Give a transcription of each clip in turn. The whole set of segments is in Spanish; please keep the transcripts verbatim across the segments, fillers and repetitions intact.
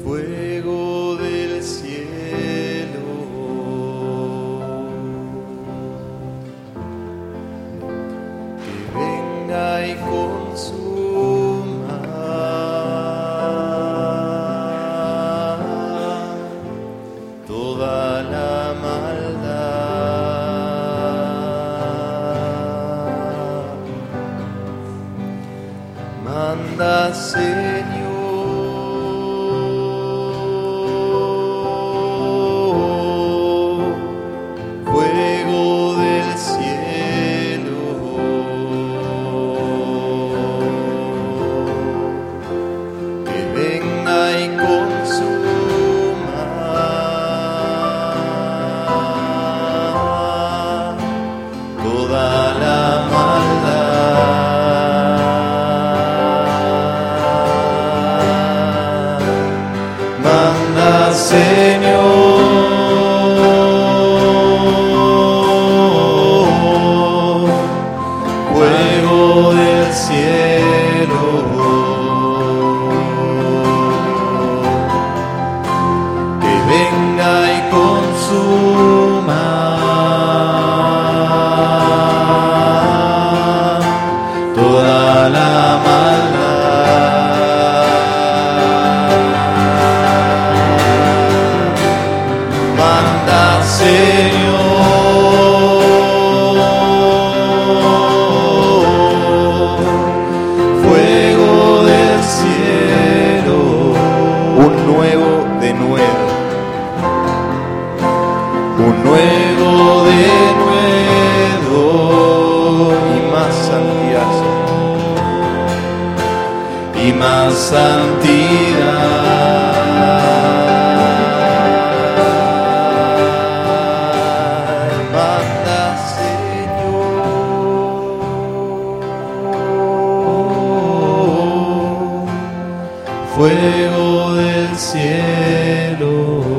fuego del cielo, que venga y consuma toda la maldad. Manda, Señor, fuego del cielo,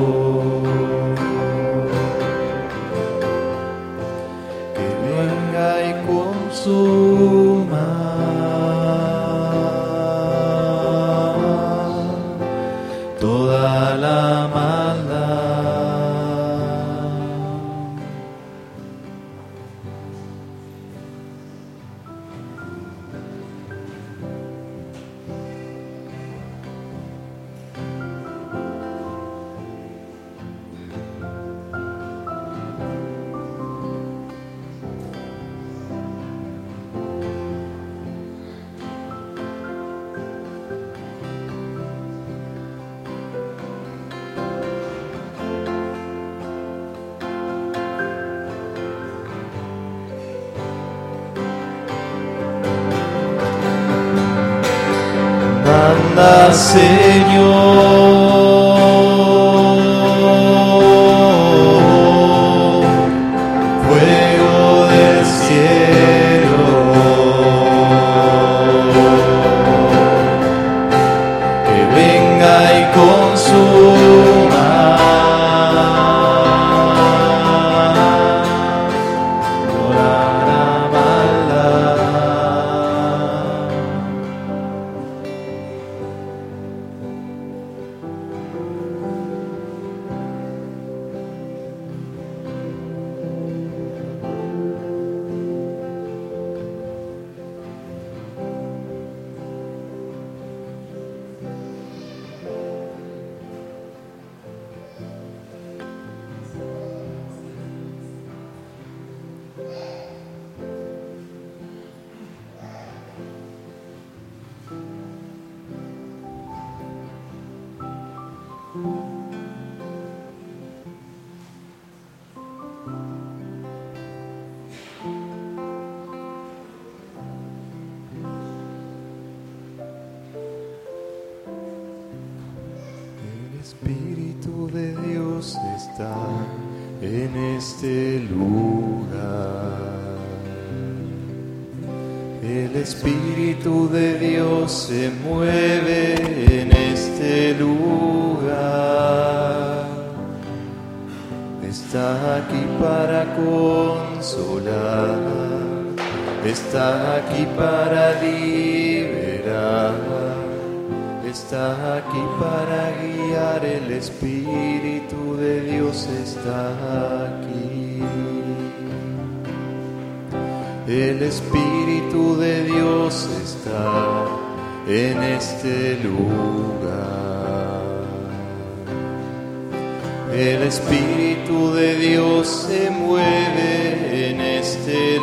que venga y consuma toda la maldad. Manda, Señor, fuego del cielo, que venga y consuma toda la maldad. El Espíritu de Dios está en este lugar. El Espíritu de Dios se mueve en este lugar. Está aquí para consolar, está aquí para liberar, está está aquí para guiar, el Espíritu de Dios está aquí. El Espíritu de Dios está en este lugar. El Espíritu de Dios se mueve en este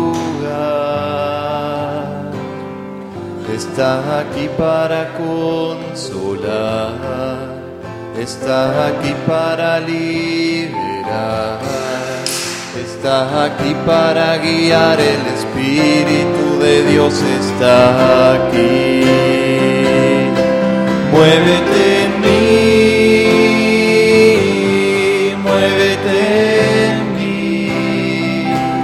lugar. Está aquí para consolar, está aquí para liberar, está aquí para guiar, el Espíritu de Dios está aquí. Muévete en mí, muévete en mí,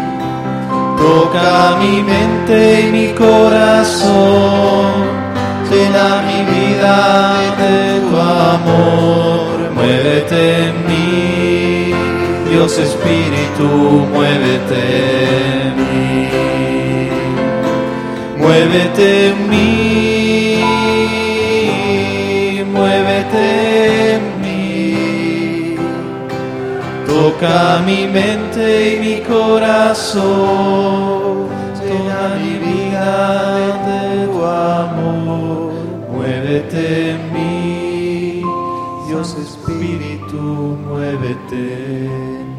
toca mi mente y mi corazón, llena mi vida de tu amor. Muévete en mí, Dios Espíritu, muévete en mí, muévete en mí, muévete en mí, toca mi mente y mi corazón, llena mi vida de tu amor. Muévete en mí, Dios Espíritu, muévete en mí.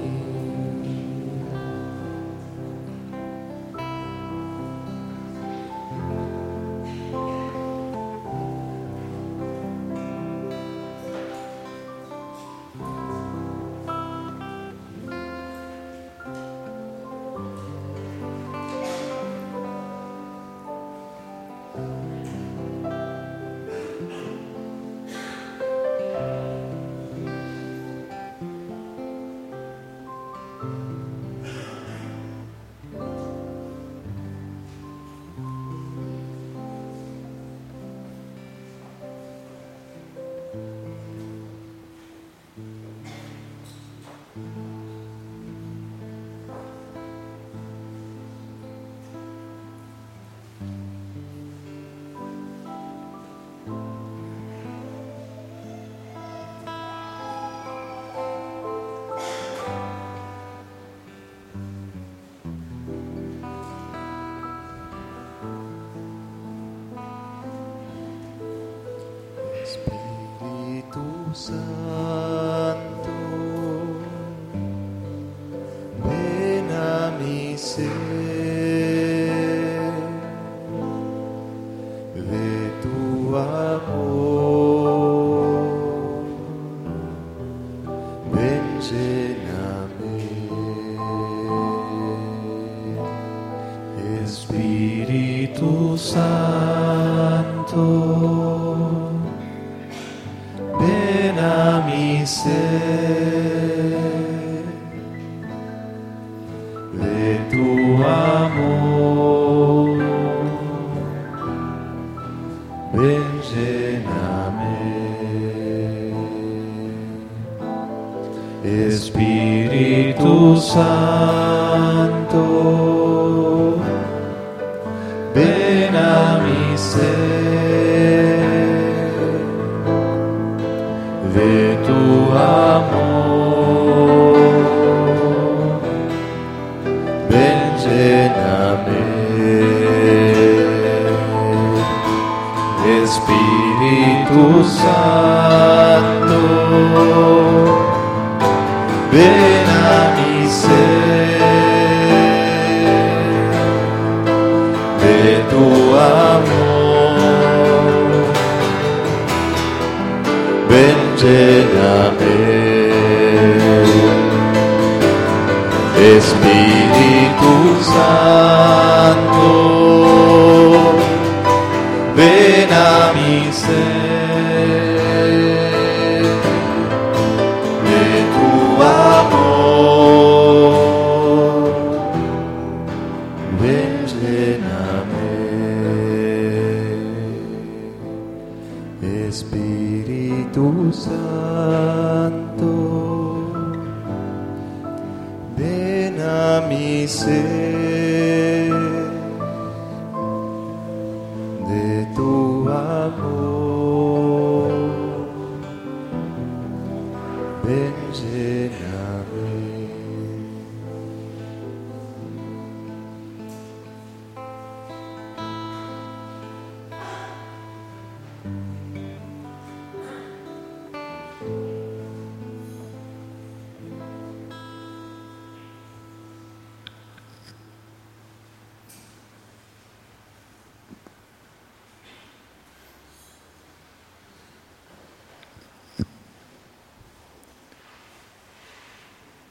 Espíritu Santo, ven a mi ser, de tu amor, ven, lléname. Espíritu Santo, ven a mi ser, de tu amor, ven, lléname. Espíritu Santo, ven a mi ser, de tu amor, ven, lléname. Espíritu Santo, ven a mi ser, de tu amor, ven, lléname. Espíritu Santo, ven a mi ser, de tu amor, ven, lléname. Espíritu Santo, ven a mi ser, de tu amor,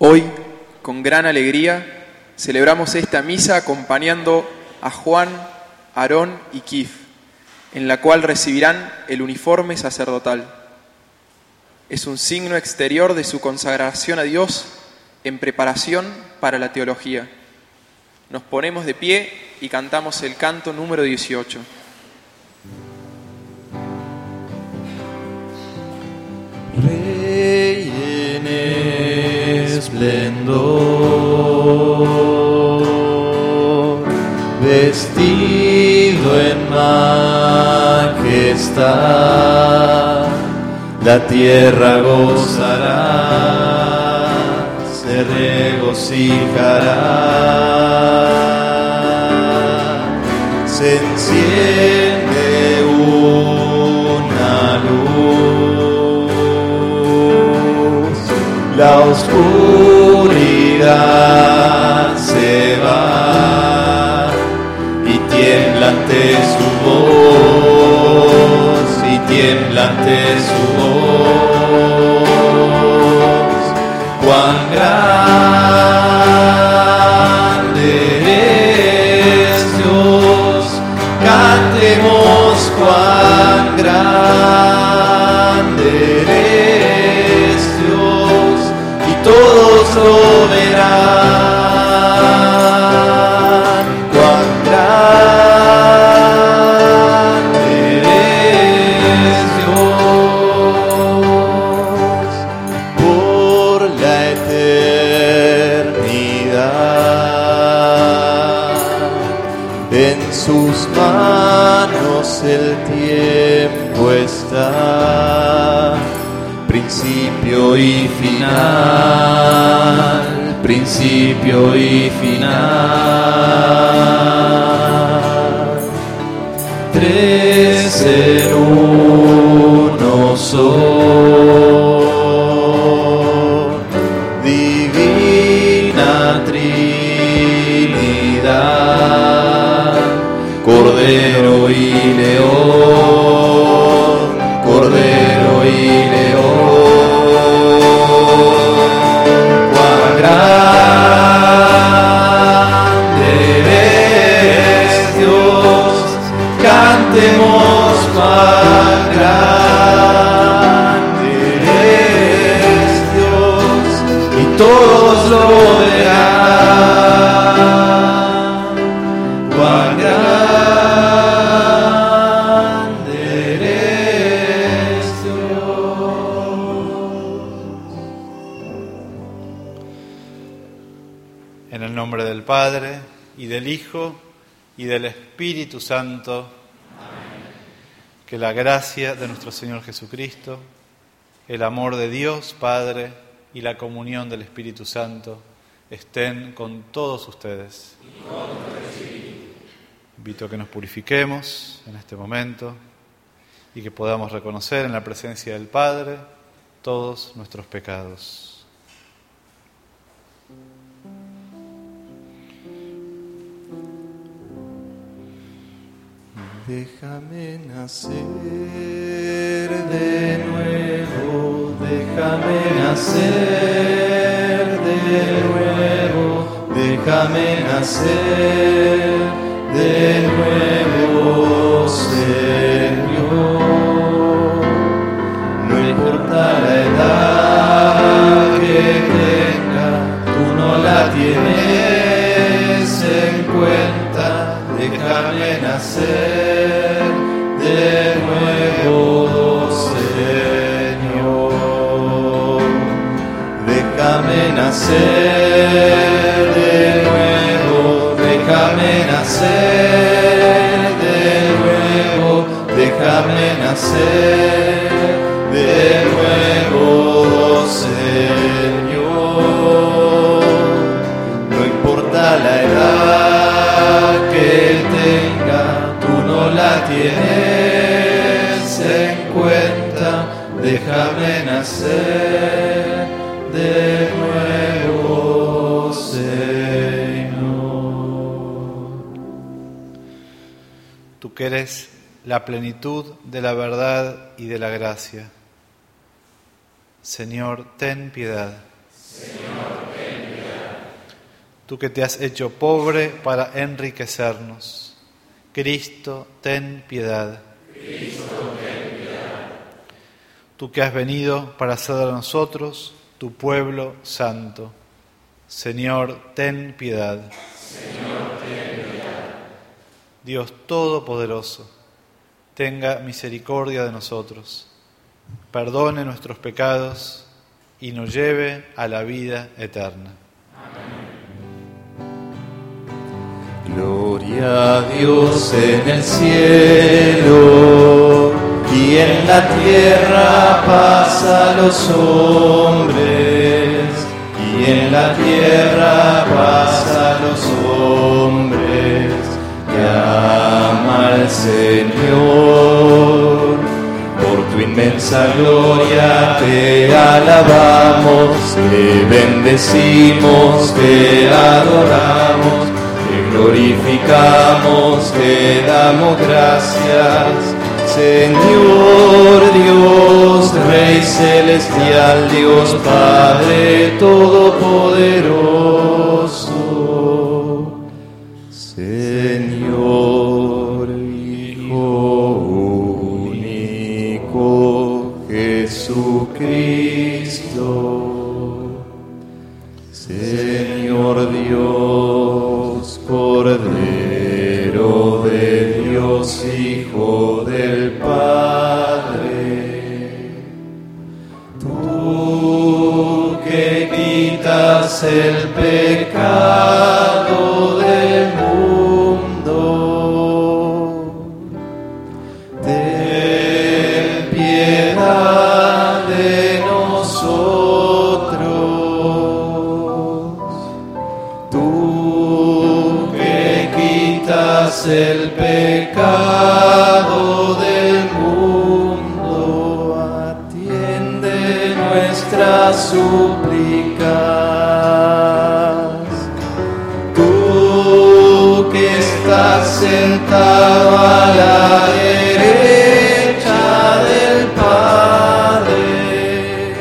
Hoy, con gran alegría, celebramos esta misa acompañando a Juan, Aarón y Kif, en la cual recibirán el uniforme sacerdotal. Es un signo exterior de su consagración a Dios en preparación para la teología. Nos ponemos de pie y cantamos el canto número dieciocho. Rey en esplendor, vestido en majestad, la tierra gozará, se regocijará, se enciende una luz, la oscuridad se va y tiembla ante su voz, y tiembla ante su voz. Cuán grande es Dios, cantemos cuán grande es Dios, y todos lo verán. Cuán grande es Dios, por la eternidad, en sus manos el tiempo está, principio y final, principio y final. Tres en uno son, divina Trinidad, Cordero y León, Cordero y León. Cuán grande es Dios, cantemos cuán grande es Dios, y todos lo verán. Cuán grande eres Dios. En el nombre del Padre, y del Hijo, y del Espíritu Santo. Amén. Que la gracia de nuestro Señor Jesucristo, el amor de Dios Padre y la comunión del Espíritu Santo estén con todos ustedes. Y con nuestro espíritu. Invito a que nos purifiquemos en este momento y que podamos reconocer en la presencia del Padre todos nuestros pecados. Déjame nacer de nuevo, déjame nacer de nuevo, déjame nacer de nuevo, Señor. No importa la edad que tenga, tú no la tienes en cuenta. Déjame nacer de nuevo, Señor. Déjame nacer de nuevo, déjame nacer de nuevo, déjame nacer de nuevo, Señor. No importa la edad que tenga, tú no la tienes en cuenta. Déjame nacer de nuevo, Señor. Tú que eres la plenitud de la verdad y de la gracia. Señor, ten piedad. Señor, ten tú que te has hecho pobre para enriquecernos. Cristo, ten piedad. Cristo, ten piedad. Tú que has venido para hacer de nosotros tu pueblo santo. Señor, ten piedad. Señor, ten piedad. Dios Todopoderoso, tenga misericordia de nosotros, perdone nuestros pecados y nos lleve a la vida eterna. Gloria a Dios en el cielo y en la tierra paz a los hombres, y en la tierra paz a los hombres que ama al Señor. Por tu inmensa gloria te alabamos, te bendecimos, te adoramos, te glorificamos, te damos gracias. Señor Dios, Rey celestial, Dios Padre todopoderoso. Señor Hijo único, Jesucristo. Señor Dios, Cordero de Dios, Hijo del Padre, tú que quitas el pecado del mundo, ten piedad de nosotros. Tú que quitas el pecado del mundo, atiende nuestras súplicas. Tú que estás sentado a la derecha del Padre,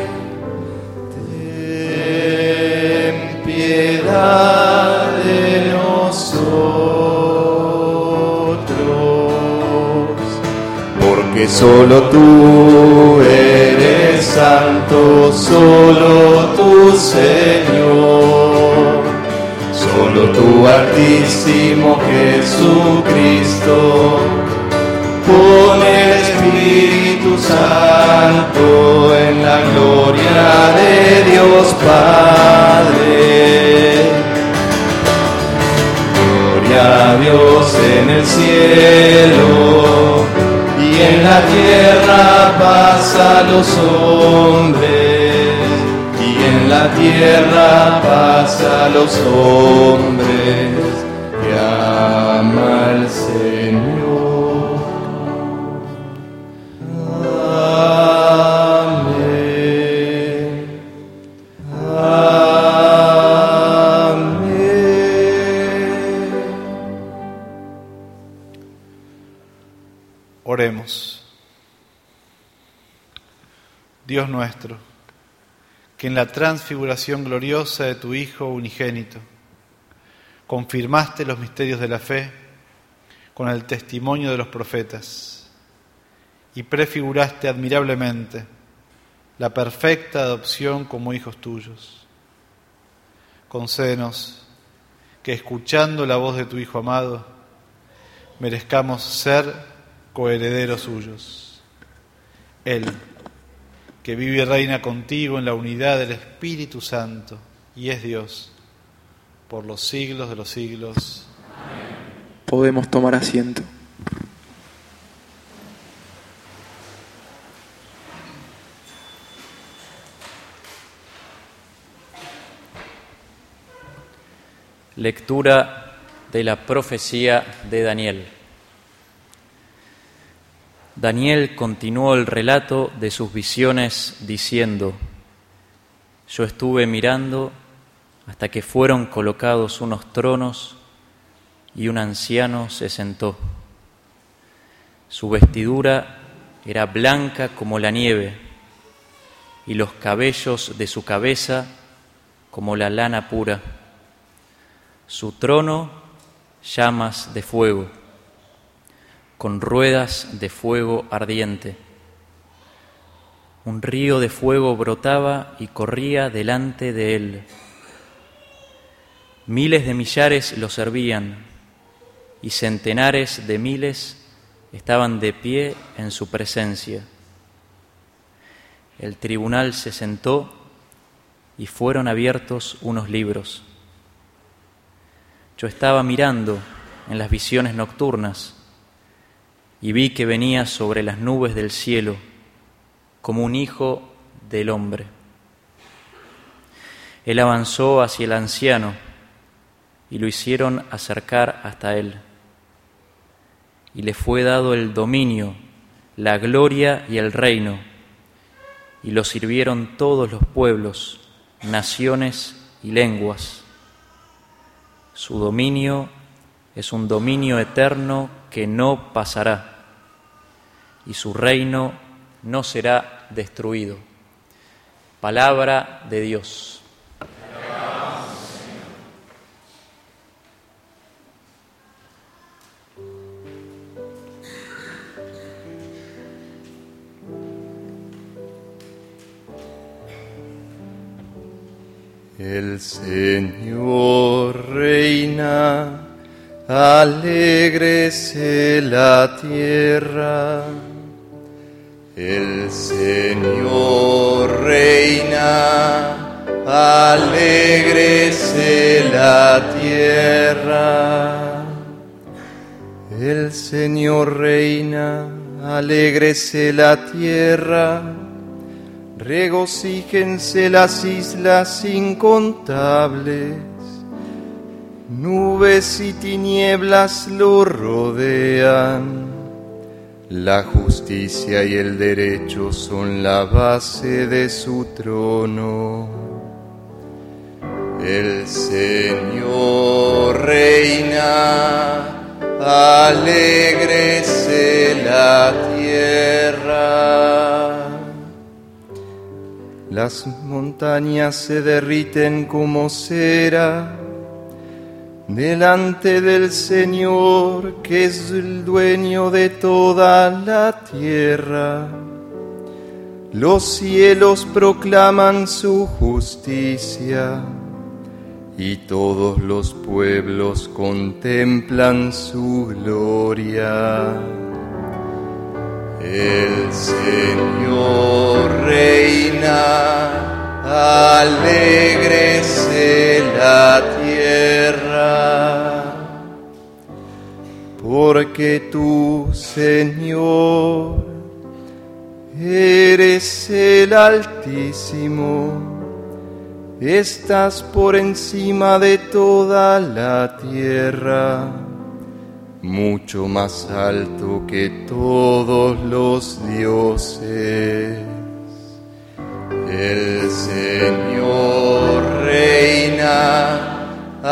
ten piedad de nosotros, porque solo tú eres santo, solo tú, Señor, solo tú, Altísimo Jesucristo, con el Espíritu Santo, en la gloria de Dios Padre. Gloria a Dios en el cielo y en la tierra paz a los hombres, y en la tierra paz a los hombres que ama al Señor. Amén. Amén. Oremos. Dios nuestro, que en la transfiguración gloriosa de tu Hijo unigénito confirmaste los misterios de la fe con el testimonio de los profetas y prefiguraste admirablemente la perfecta adopción como hijos tuyos. Concédenos que, escuchando la voz de tu Hijo amado, merezcamos ser coherederos suyos. Él, que vive y reina contigo en la unidad del Espíritu Santo y es Dios por los siglos de los siglos. Podemos tomar asiento. Lectura de la profecía de Daniel. Daniel continuó el relato de sus visiones diciendo: Yo estuve mirando hasta que fueron colocados unos tronos y un anciano se sentó. Su vestidura era blanca como la nieve y los cabellos de su cabeza como la lana pura. Su trono, llamas de fuego, con ruedas de fuego ardiente. Un río de fuego brotaba y corría delante de él. Miles de millares lo servían y centenares de miles estaban de pie en su presencia. El tribunal se sentó y fueron abiertos unos libros. Yo estaba mirando en las visiones nocturnas y vi que venía sobre las nubes del cielo como un hijo del hombre. Él avanzó hacia el anciano y lo hicieron acercar hasta él. Y le fue dado el dominio, la gloria y el reino, y lo sirvieron todos los pueblos, naciones y lenguas. Su dominio es un dominio eterno que no pasará, y su reino no será destruido. Palabra de Dios. El Señor reina, alégrese la tierra. El Señor reina, alégrese la tierra. El Señor reina, alégrese la tierra. Regocíjense las islas incontables, nubes y tinieblas lo rodean. La justicia y el derecho son la base de su trono. El Señor reina, alégrese la tierra. Las montañas se derriten como cera delante del Señor, que es el dueño de toda la tierra. Los cielos proclaman su justicia y todos los pueblos contemplan su gloria. El Señor reina, alégrese la tierra, porque tú, Señor, eres el Altísimo, estás por encima de toda la tierra, mucho más alto que todos los dioses. El Señor reina,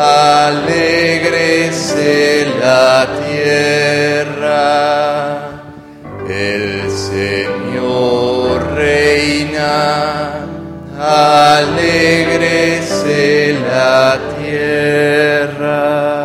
alégrese la tierra. El Señor reina, alégrese la tierra.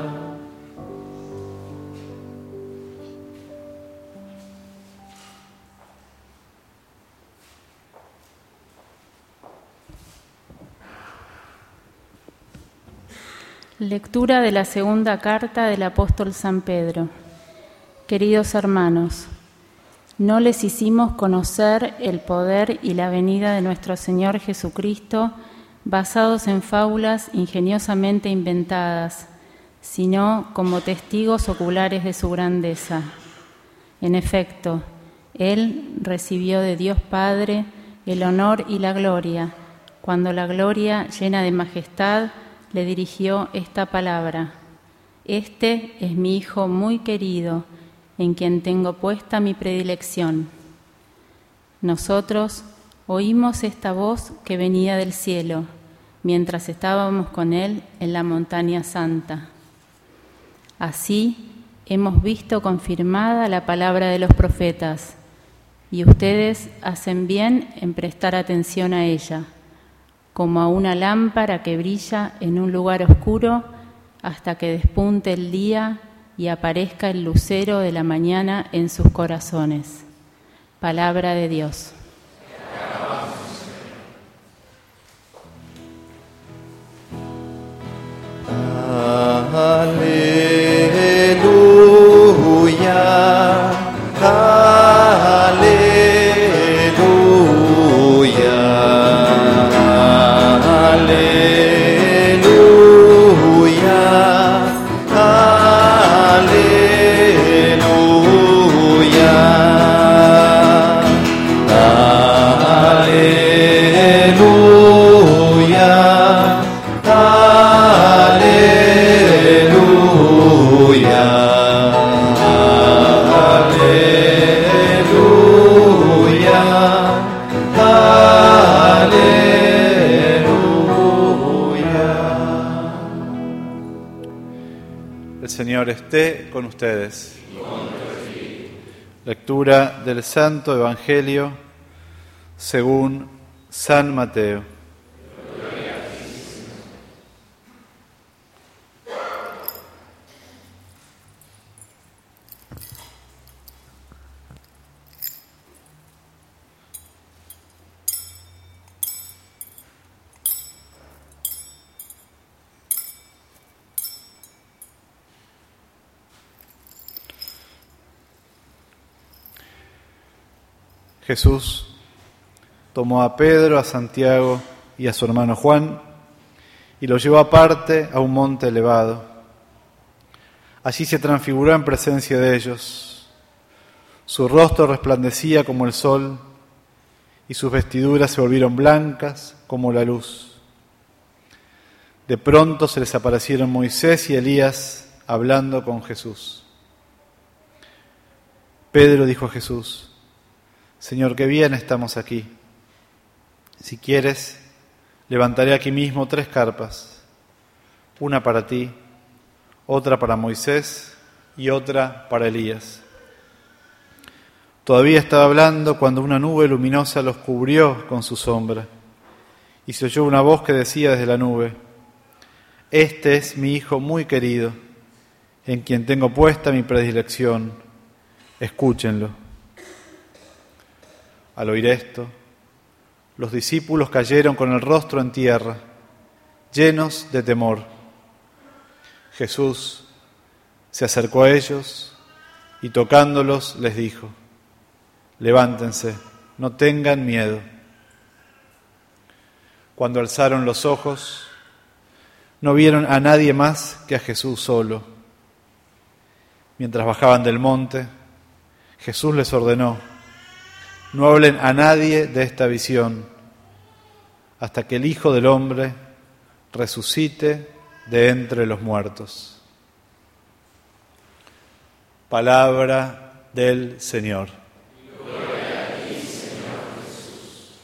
Lectura de la segunda carta del apóstol San Pedro. Queridos hermanos, no les hicimos conocer el poder y la venida de nuestro Señor Jesucristo basados en fábulas ingeniosamente inventadas, sino como testigos oculares de su grandeza. En efecto, Él recibió de Dios Padre el honor y la gloria, cuando la gloria, llena de majestad, le dirigió esta palabra: Este es mi Hijo muy querido, en quien tengo puesta mi predilección. Nosotros oímos esta voz que venía del cielo, mientras estábamos con Él en la montaña santa. Así hemos visto confirmada la palabra de los profetas, y ustedes hacen bien en prestar atención a ella, como a una lámpara que brilla en un lugar oscuro hasta que despunte el día y aparezca el lucero de la mañana en sus corazones. Palabra de Dios. Aleluya, aleluya, aleluya, aleluya, El Señor esté con ustedes. Lectura del Santo Evangelio según San Mateo. Jesús tomó a Pedro, a Santiago y a su hermano Juan y los llevó aparte a un monte elevado. Allí se transfiguró en presencia de ellos. Su rostro resplandecía como el sol y sus vestiduras se volvieron blancas como la luz. De pronto se les aparecieron Moisés y Elías hablando con Jesús. Pedro dijo a Jesús: Señor, qué bien estamos aquí. Si quieres, levantaré aquí mismo tres carpas, una para ti, otra para Moisés y otra para Elías. Todavía estaba hablando cuando una nube luminosa los cubrió con su sombra, y se oyó una voz que decía desde la nube: Este es mi Hijo muy querido, en quien tengo puesta mi predilección. Escúchenlo. Al oír esto, los discípulos cayeron con el rostro en tierra, llenos de temor. Jesús se acercó a ellos y tocándolos les dijo: Levántense, no tengan miedo. Cuando alzaron los ojos, no vieron a nadie más que a Jesús solo. Mientras bajaban del monte, Jesús les ordenó: No hablen a nadie de esta visión hasta que el Hijo del Hombre resucite de entre los muertos. Palabra del Señor. Gloria a ti, Señor Jesús.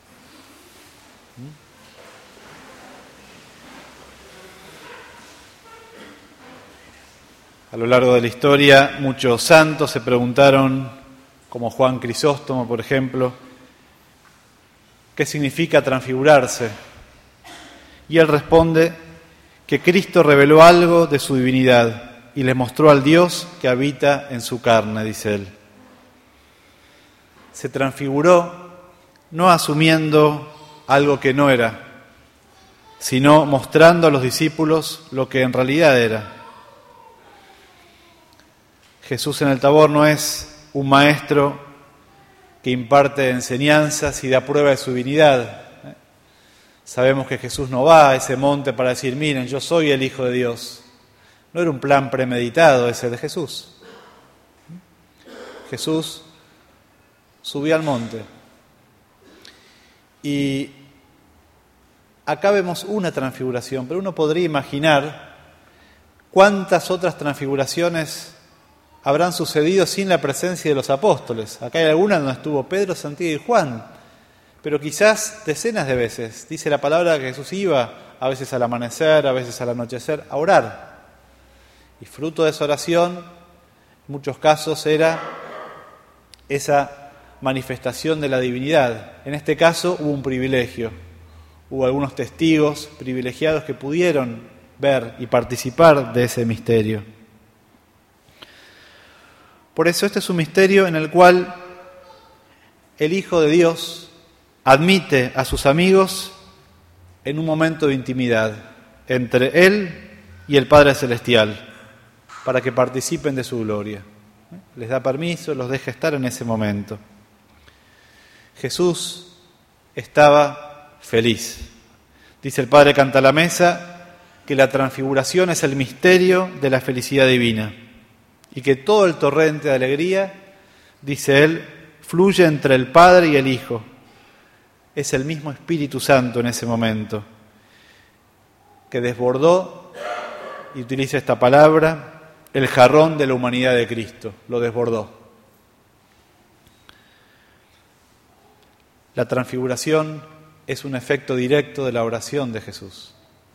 A lo largo de la historia, muchos santos se preguntaron, como Juan Crisóstomo, por ejemplo, ¿qué significa transfigurarse? Y él responde que Cristo reveló algo de su divinidad y les mostró al Dios que habita en su carne, dice él. Se transfiguró no asumiendo algo que no era, sino mostrando a los discípulos lo que en realidad era. Jesús en el Tabor no es un maestro que imparte enseñanzas y da prueba de su divinidad. Sabemos que Jesús no va a ese monte para decir: miren, yo soy el Hijo de Dios. No era un plan premeditado ese de Jesús. Jesús subió al monte. Y acá vemos una transfiguración, pero uno podría imaginar cuántas otras transfiguraciones habrán sucedido sin la presencia de los apóstoles. Acá hay algunas donde estuvo Pedro, Santiago y Juan, pero quizás decenas de veces. Dice la palabra que Jesús iba a veces al amanecer, a veces al anochecer, a orar. Y fruto de esa oración, en muchos casos, era esa manifestación de la divinidad. En este caso hubo un privilegio. Hubo algunos testigos privilegiados que pudieron ver y participar de ese misterio. Por eso este es un misterio en el cual el Hijo de Dios admite a sus amigos en un momento de intimidad entre Él y el Padre Celestial, para que participen de su gloria. Les da permiso, los deja estar en ese momento. Jesús estaba feliz. Dice el Padre Cantalamessa que la transfiguración es el misterio de la felicidad divina y que todo el torrente de alegría, dice él, fluye entre el Padre y el Hijo. Es el mismo Espíritu Santo en ese momento que desbordó, y utiliza esta palabra, el jarrón de la humanidad de Cristo, lo desbordó. La transfiguración es un efecto directo de la oración de Jesús.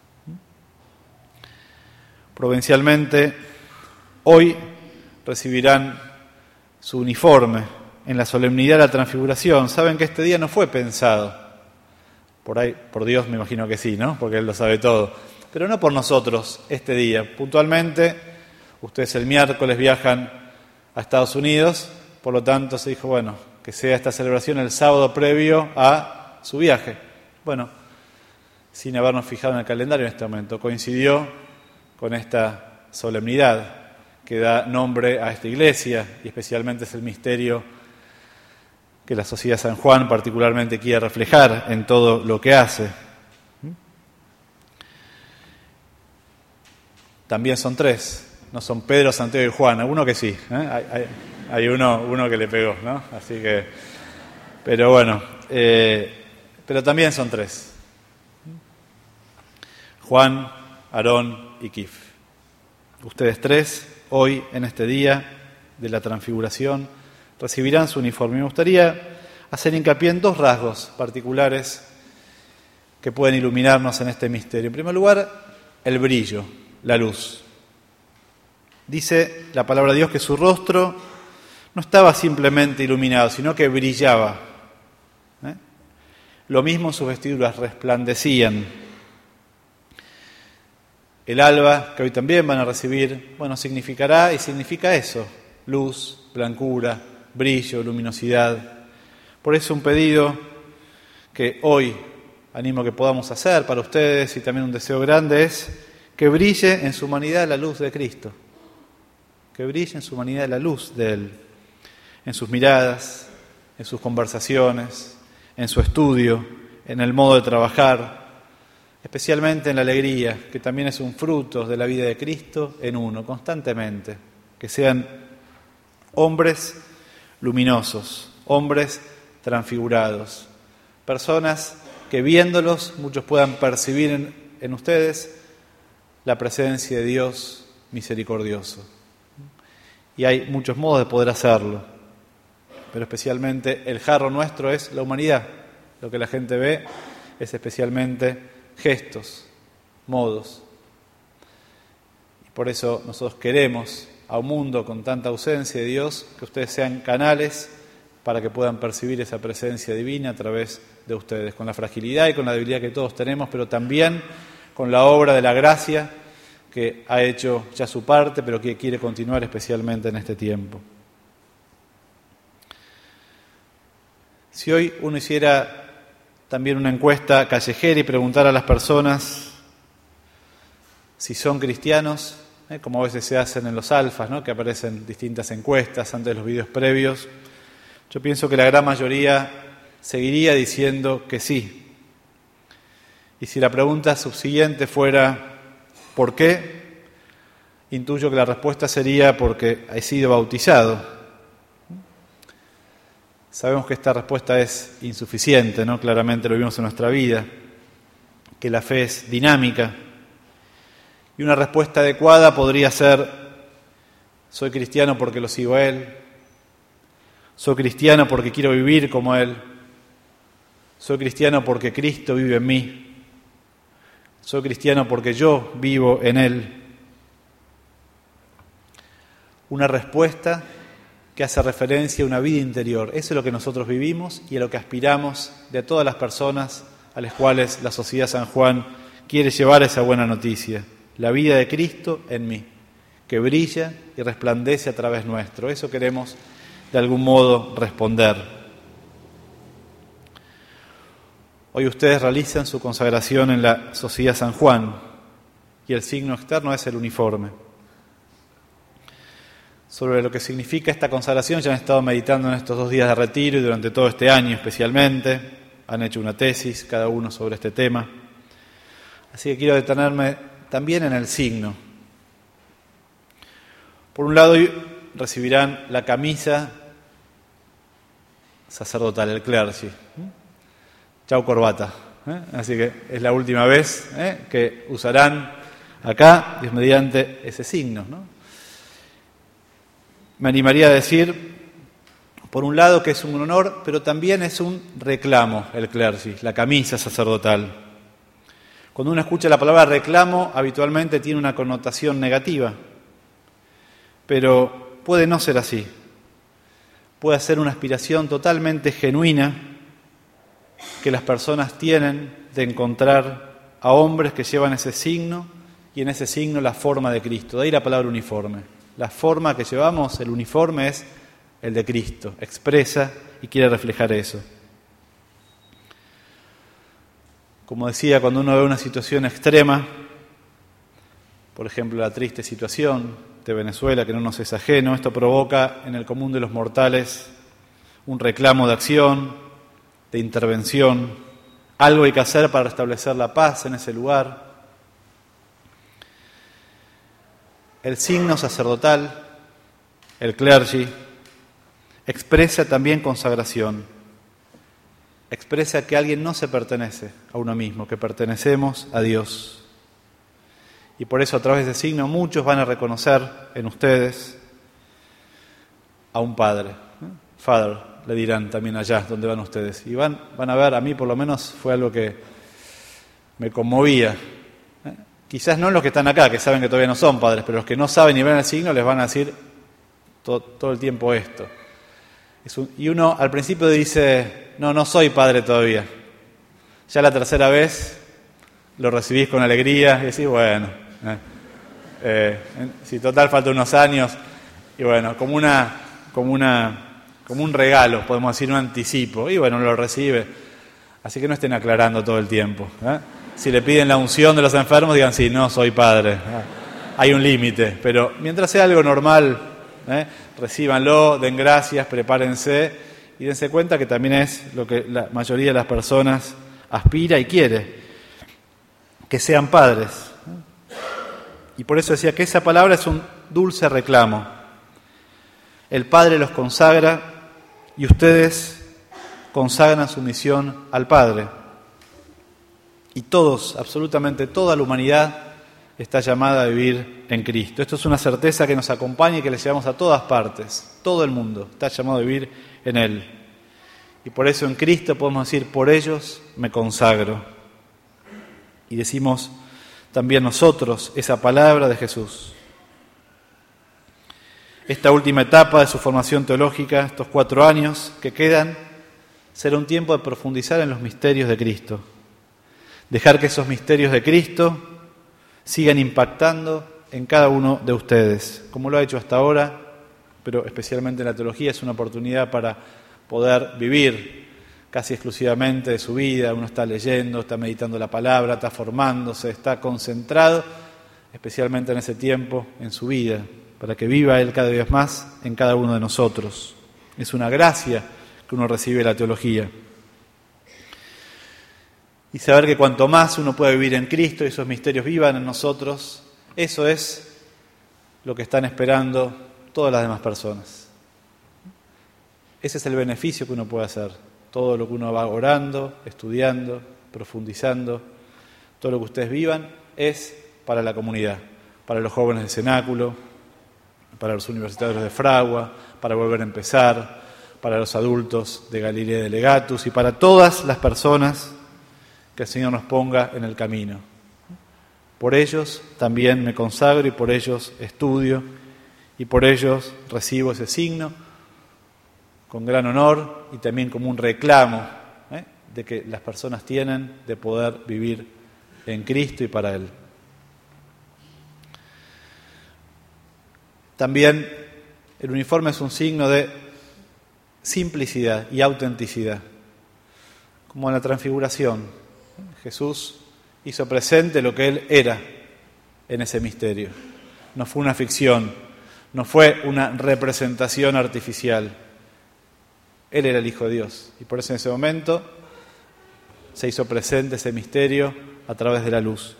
Provincialmente, hoy recibirán su uniforme en la solemnidad de la transfiguración. Saben que este día no fue pensado. Por ahí, por Dios me imagino que sí, ¿no? Porque Él lo sabe todo. Pero no por nosotros este día. Puntualmente, ustedes el miércoles viajan a Estados Unidos, por lo tanto se dijo, bueno, que sea esta celebración el sábado previo a su viaje. Bueno, sin habernos fijado en el calendario en este momento, coincidió con esta solemnidad que da nombre a esta iglesia, y especialmente es el misterio que la Sociedad San Juan particularmente quiere reflejar en todo lo que hace. También son tres, no son Pedro, Santiago y Juan, alguno que sí, ¿eh? hay, hay, hay uno, uno que le pegó, ¿no? Así que, pero bueno, eh, pero también son tres, Juan, Aarón y Kif. Ustedes tres, hoy en este día de la transfiguración, recibirán su uniforme. Me gustaría hacer hincapié en dos rasgos particulares que pueden iluminarnos en este misterio. En primer lugar, el brillo, la luz. Dice la palabra de Dios que su rostro no estaba simplemente iluminado, sino que brillaba. ¿Eh? Lo mismo sus vestiduras resplandecían. El alba, que hoy también van a recibir, bueno, significará y significa eso, luz, blancura, brillo, luminosidad. Por eso un pedido que hoy animo que podamos hacer para ustedes y también un deseo grande es que brille en su humanidad la luz de Cristo, que brille en su humanidad la luz de Él, en sus miradas, en sus conversaciones, en su estudio, en el modo de trabajar, especialmente en la alegría, que también es un fruto de la vida de Cristo en uno, constantemente, que sean hombres luminosos, hombres transfigurados, personas que viéndolos muchos puedan percibir en, en ustedes la presencia de Dios misericordioso. Y hay muchos modos de poder hacerlo, pero especialmente el jarro nuestro es la humanidad. Lo que la gente ve es especialmente gestos, modos. Y por eso nosotros queremos a un mundo con tanta ausencia de Dios, que ustedes sean canales para que puedan percibir esa presencia divina a través de ustedes, con la fragilidad y con la debilidad que todos tenemos, pero también con la obra de la gracia que ha hecho ya su parte, pero que quiere continuar especialmente en este tiempo. Si hoy uno hiciera también una encuesta callejera y preguntar a las personas si son cristianos, ¿eh? como a veces se hacen en los alfas, ¿no? que aparecen distintas encuestas antes de los vídeos previos, yo pienso que la gran mayoría seguiría diciendo que sí. Y si la pregunta subsiguiente fuera ¿por qué?, intuyo que la respuesta sería porque he sido bautizado. Sabemos que esta respuesta es insuficiente, ¿no? Claramente lo vimos en nuestra vida, que la fe es dinámica. Y una respuesta adecuada podría ser: soy cristiano porque lo sigo a Él, soy cristiano porque quiero vivir como Él, soy cristiano porque Cristo vive en mí, soy cristiano porque yo vivo en Él. Una respuesta que hace referencia a una vida interior. Eso es lo que nosotros vivimos y a lo que aspiramos de todas las personas a las cuales la Sociedad San Juan quiere llevar esa buena noticia. la vida de Cristo en mí, que brilla y resplandece a través nuestro. Eso queremos de algún modo responder. Hoy ustedes realizan su consagración en la Sociedad San Juan y el signo externo es el uniforme. Sobre lo que significa esta consagración ya han estado meditando en estos dos días de retiro y durante todo este año especialmente. Han hecho una tesis cada uno sobre este tema. Así que quiero detenerme también en el signo. Por un lado recibirán la camisa sacerdotal, el clergy. Chau corbata. ¿eh? Así que es la última vez ¿eh? que usarán acá, Dios mediante, ese signo, ¿no? Me animaría a decir, por un lado, que es un honor, pero también es un reclamo el clergy, la camisa sacerdotal. Cuando uno escucha la palabra reclamo, habitualmente tiene una connotación negativa, pero puede no ser así. Puede ser una aspiración totalmente genuina que las personas tienen de encontrar a hombres que llevan ese signo y en ese signo la forma de Cristo. De ahí la palabra uniforme. La forma que llevamos, el uniforme, es el de Cristo. Expresa y quiere reflejar eso. Como decía, cuando uno ve una situación extrema, por ejemplo la triste situación de Venezuela, que no nos es ajeno, esto provoca en el común de los mortales un reclamo de acción, de intervención. Algo hay que hacer para restablecer la paz en ese lugar. El signo sacerdotal, el clergy, expresa también consagración. Expresa que alguien no se pertenece a uno mismo, que pertenecemos a Dios. Y por eso a través de signo muchos van a reconocer en ustedes a un padre. Father, le dirán también allá donde van ustedes. Y van, van a ver, a mí por lo menos fue algo que me conmovía. Quizás no los que están acá, que saben que todavía no son padres, pero los que no saben y ven el signo les van a decir todo, todo el tiempo esto. Es un, y uno al principio dice, no, no soy padre todavía. Ya la tercera vez lo recibís con alegría y decís, bueno, eh, eh, si total falta unos años, y bueno, como una, como una, como un regalo, podemos decir, un anticipo, y bueno, lo recibe. Así que no estén aclarando todo el tiempo, ¿eh? Si le piden la unción de los enfermos, digan, sí, no soy padre. Hay un límite, pero mientras sea algo normal, ¿eh? recíbanlo, den gracias, prepárense y dense cuenta que también es lo que la mayoría de las personas aspira y quiere, que sean padres. Y por eso decía que esa palabra es un dulce reclamo. El Padre los consagra y ustedes consagran su misión al Padre. Y todos, absolutamente toda la humanidad está llamada a vivir en Cristo. Esto es una certeza que nos acompaña y que le llevamos a todas partes. Todo el mundo está llamado a vivir en Él. Y por eso en Cristo podemos decir, por ellos me consagro. Y decimos también nosotros esa palabra de Jesús. Esta última etapa de su formación teológica, estos cuatro años que quedan, será un tiempo de profundizar en los misterios de Cristo. Dejar que esos misterios de Cristo sigan impactando en cada uno de ustedes, como lo ha hecho hasta ahora, pero especialmente en la teología es una oportunidad para poder vivir casi exclusivamente de su vida. Uno está leyendo, está meditando la palabra, está formándose, está concentrado, especialmente en ese tiempo, en su vida, para que viva Él cada vez más en cada uno de nosotros. Es una gracia que uno recibe de la teología. Y saber que cuanto más uno puede vivir en Cristo y esos misterios vivan en nosotros, eso es lo que están esperando todas las demás personas. Ese es el beneficio que uno puede hacer. Todo lo que uno va orando, estudiando, profundizando, todo lo que ustedes vivan es para la comunidad, para los jóvenes del cenáculo, para los universitarios de Fragua, para volver a empezar, para los adultos de Galilea de Legatus y para todas las personas que el Señor nos ponga en el camino. Por ellos también me consagro y por ellos estudio y por ellos recibo ese signo con gran honor y también como un reclamo ¿eh? de que las personas tienen de poder vivir en Cristo y para Él. También el uniforme es un signo de simplicidad y autenticidad, como en la transfiguración. Jesús hizo presente lo que Él era en ese misterio. No fue una ficción, no fue una representación artificial. Él era el Hijo de Dios y por eso en ese momento se hizo presente ese misterio a través de la luz.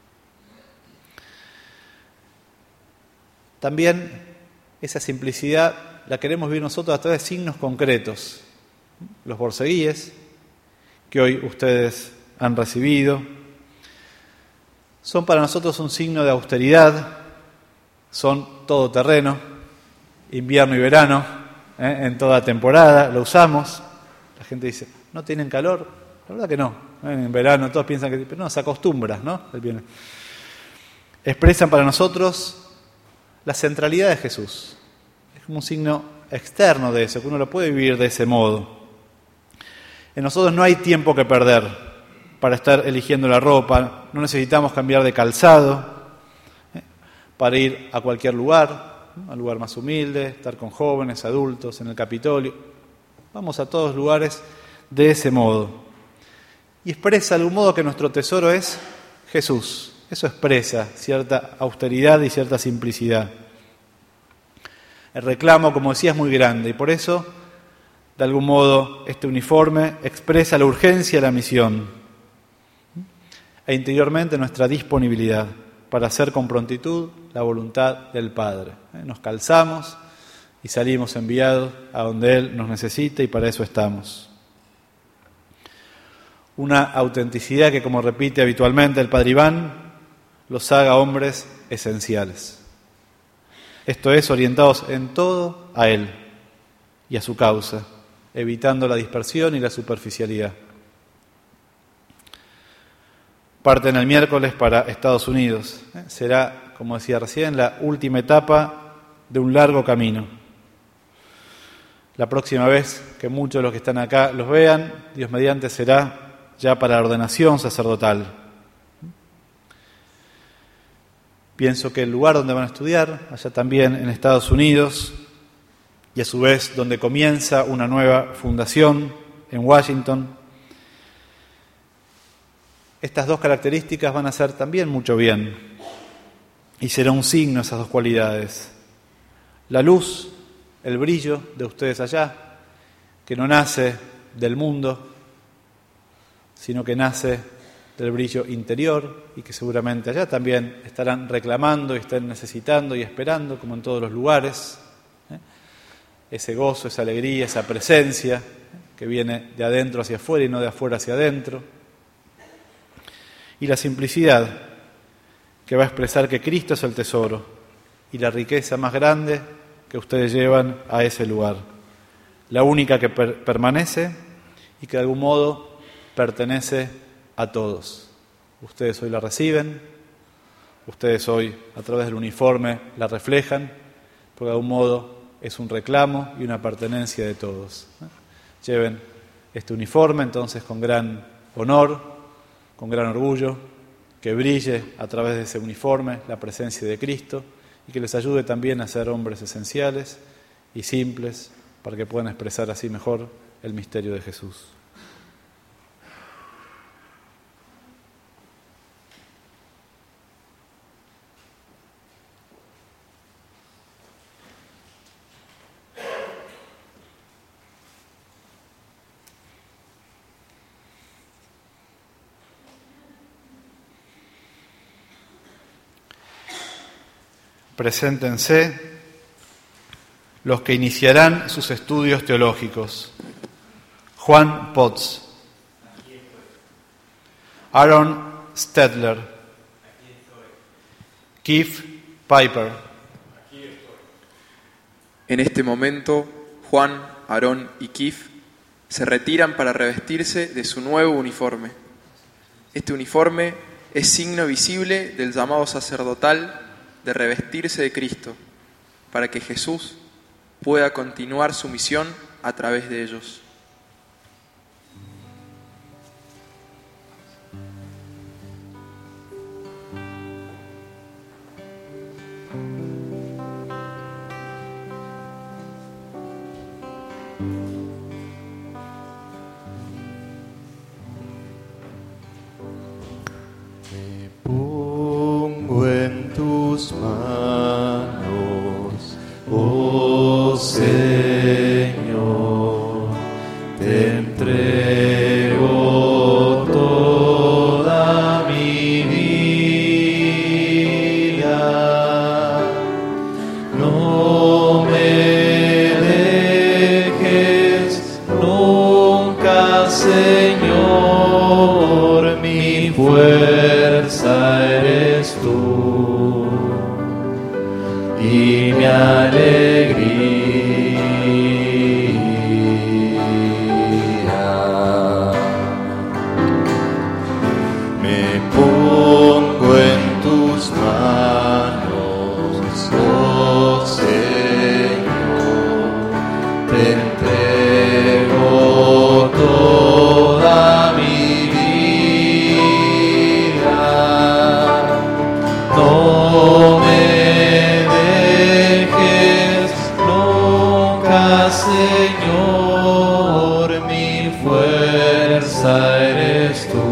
También esa simplicidad la queremos vivir nosotros a través de signos concretos. Los borceguíes, que hoy ustedes han recibido, son para nosotros un signo de austeridad, son todoterreno, invierno y verano, ¿eh? en toda temporada, lo usamos. La gente dice, ¿no tienen calor? La verdad que no. ¿eh? En verano todos piensan que pero no, se acostumbra, ¿no? Expresan para nosotros la centralidad de Jesús. Es como un signo externo de eso, que uno lo puede vivir de ese modo. En nosotros no hay tiempo que perder para estar eligiendo la ropa, no necesitamos cambiar de calzado ¿eh? para ir a cualquier lugar, ¿no? al lugar más humilde, estar con jóvenes, adultos, en el Capitolio. Vamos a todos lugares de ese modo. Y expresa de algún modo que nuestro tesoro es Jesús. Eso expresa cierta austeridad y cierta simplicidad. El reclamo, como decía, es muy grande y por eso, de algún modo, este uniforme expresa la urgencia de la misión e interiormente nuestra disponibilidad para hacer con prontitud la voluntad del Padre. Nos calzamos y salimos enviados a donde Él nos necesita y para eso estamos. Una autenticidad que, como repite habitualmente el Padre Iván, los haga hombres esenciales. Esto es, orientados en todo a Él y a su causa, evitando la dispersión y la superficialidad. Parten el miércoles para Estados Unidos. Será, como decía recién, la última etapa de un largo camino. La próxima vez que muchos de los que están acá los vean, Dios mediante, será ya para la ordenación sacerdotal. Pienso que el lugar donde van a estudiar, allá también en Estados Unidos, y a su vez donde comienza una nueva fundación en Washington, estas dos características van a hacer también mucho bien, y será un signo esas dos cualidades. La luz, el brillo de ustedes allá, que no nace del mundo, sino que nace del brillo interior y que seguramente allá también estarán reclamando y estén necesitando y esperando, como en todos los lugares, ¿eh? ese gozo, esa alegría, esa presencia ¿eh? que viene de adentro hacia afuera y no de afuera hacia adentro. Y la simplicidad, que va a expresar que Cristo es el tesoro y la riqueza más grande que ustedes llevan a ese lugar, la única que per- permanece y que de algún modo pertenece a todos. Ustedes hoy la reciben, ustedes hoy a través del uniforme la reflejan, porque de algún modo es un reclamo y una pertenencia de todos. Lleven este uniforme entonces con gran honor, con gran orgullo, que brille a través de ese uniforme la presencia de Cristo y que les ayude también a ser hombres esenciales y simples para que puedan expresar así mejor el misterio de Jesús. Preséntense los que iniciarán sus estudios teológicos. Juan Potts, Aaron Stedler, Keith Piper. En este momento, Juan, Aarón y Keith se retiran para revestirse de su nuevo uniforme. Este uniforme es signo visible del llamado sacerdotal de revestirse de Cristo, para que Jesús pueda continuar su misión a través de ellos. Señor, mi fuerza eres tú y mi alegría. Me pongo en tus manos, oh Señor, te entrego toda mi vida. No me dejes nunca, Señor, mi fuerza eres tú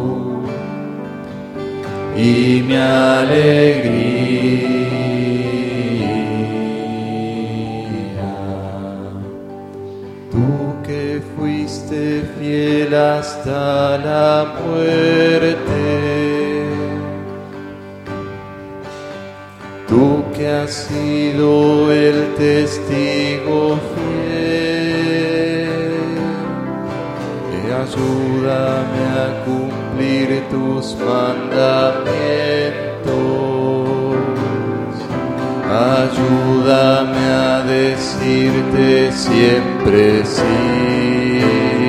y mi alegría. Tú que fuiste fiel hasta la muerte, tú que has sido el testigo fiel, ayúdame a cumplir tus mandamientos, ayúdame a decirte siempre sí.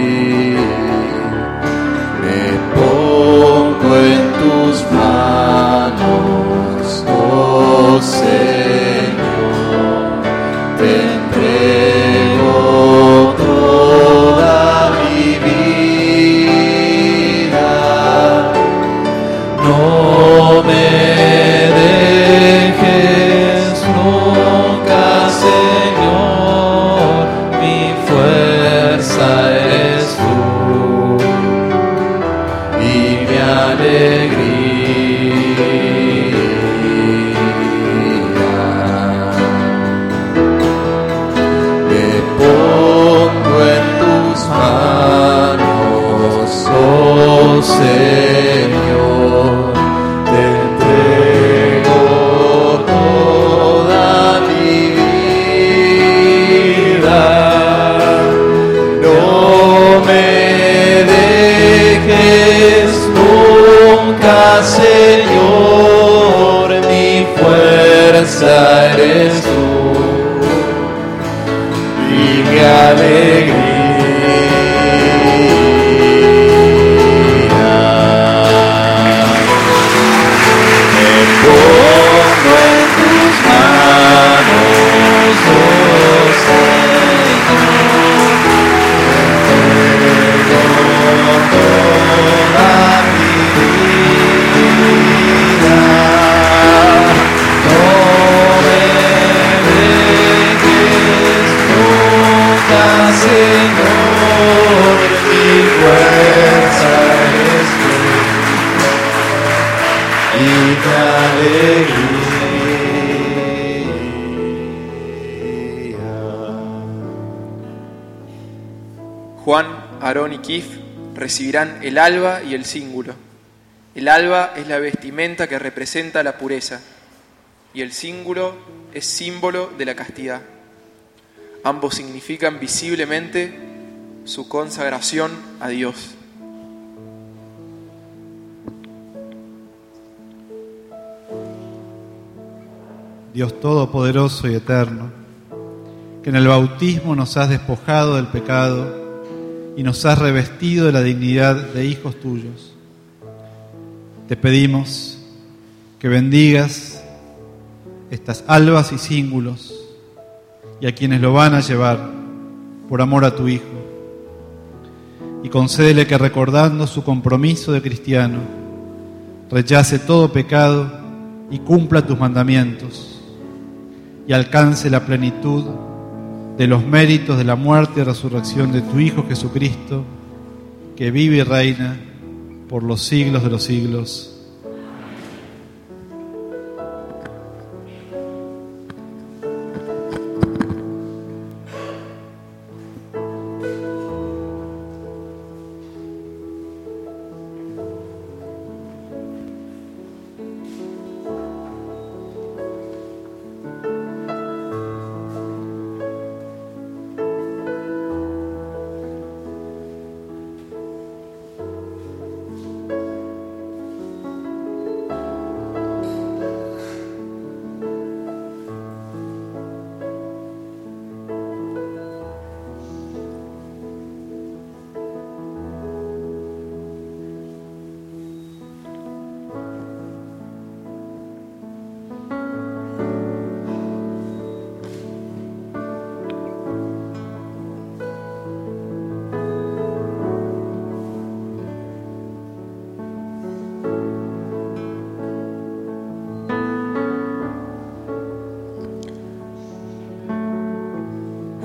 Me pongo en tus manos, oh Señor, te entrego toda mi vida. No me dejes nunca, Señor, mi fuerza eres tú y mi alegría. Me pongo en tus manos, oh Señor, te entrego toda mi vida. No me dejes nunca, Señor, mi fuerza eres tú y mi alegría. Me pongo en tus manos, oh Señor, te entrego toda mi vida. No me dejes nunca, Señor, mi fuerza eres tú y mi alegría. Juan, Aarón y Kif recibirán el alba y el cíngulo. El alba es la vestimenta que representa la pureza y el cíngulo es símbolo de la castidad. Ambos significan visiblemente su consagración a Dios. Dios Todopoderoso y Eterno, que en el bautismo nos has despojado del pecado y nos has revestido de la dignidad de hijos tuyos. Te pedimos que bendigas estas albas y cíngulos y a quienes lo van a llevar por amor a tu Hijo, y concédele que, recordando su compromiso de cristiano, rechace todo pecado y cumpla tus mandamientos, y alcance la plenitud de los méritos de la muerte y resurrección de tu Hijo Jesucristo, que vive y reina por los siglos de los siglos.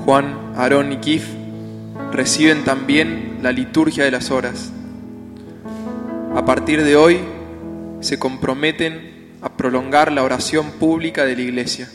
Juan, Aarón y Kif reciben también la liturgia de las horas. A partir de hoy se comprometen a prolongar la oración pública de la Iglesia.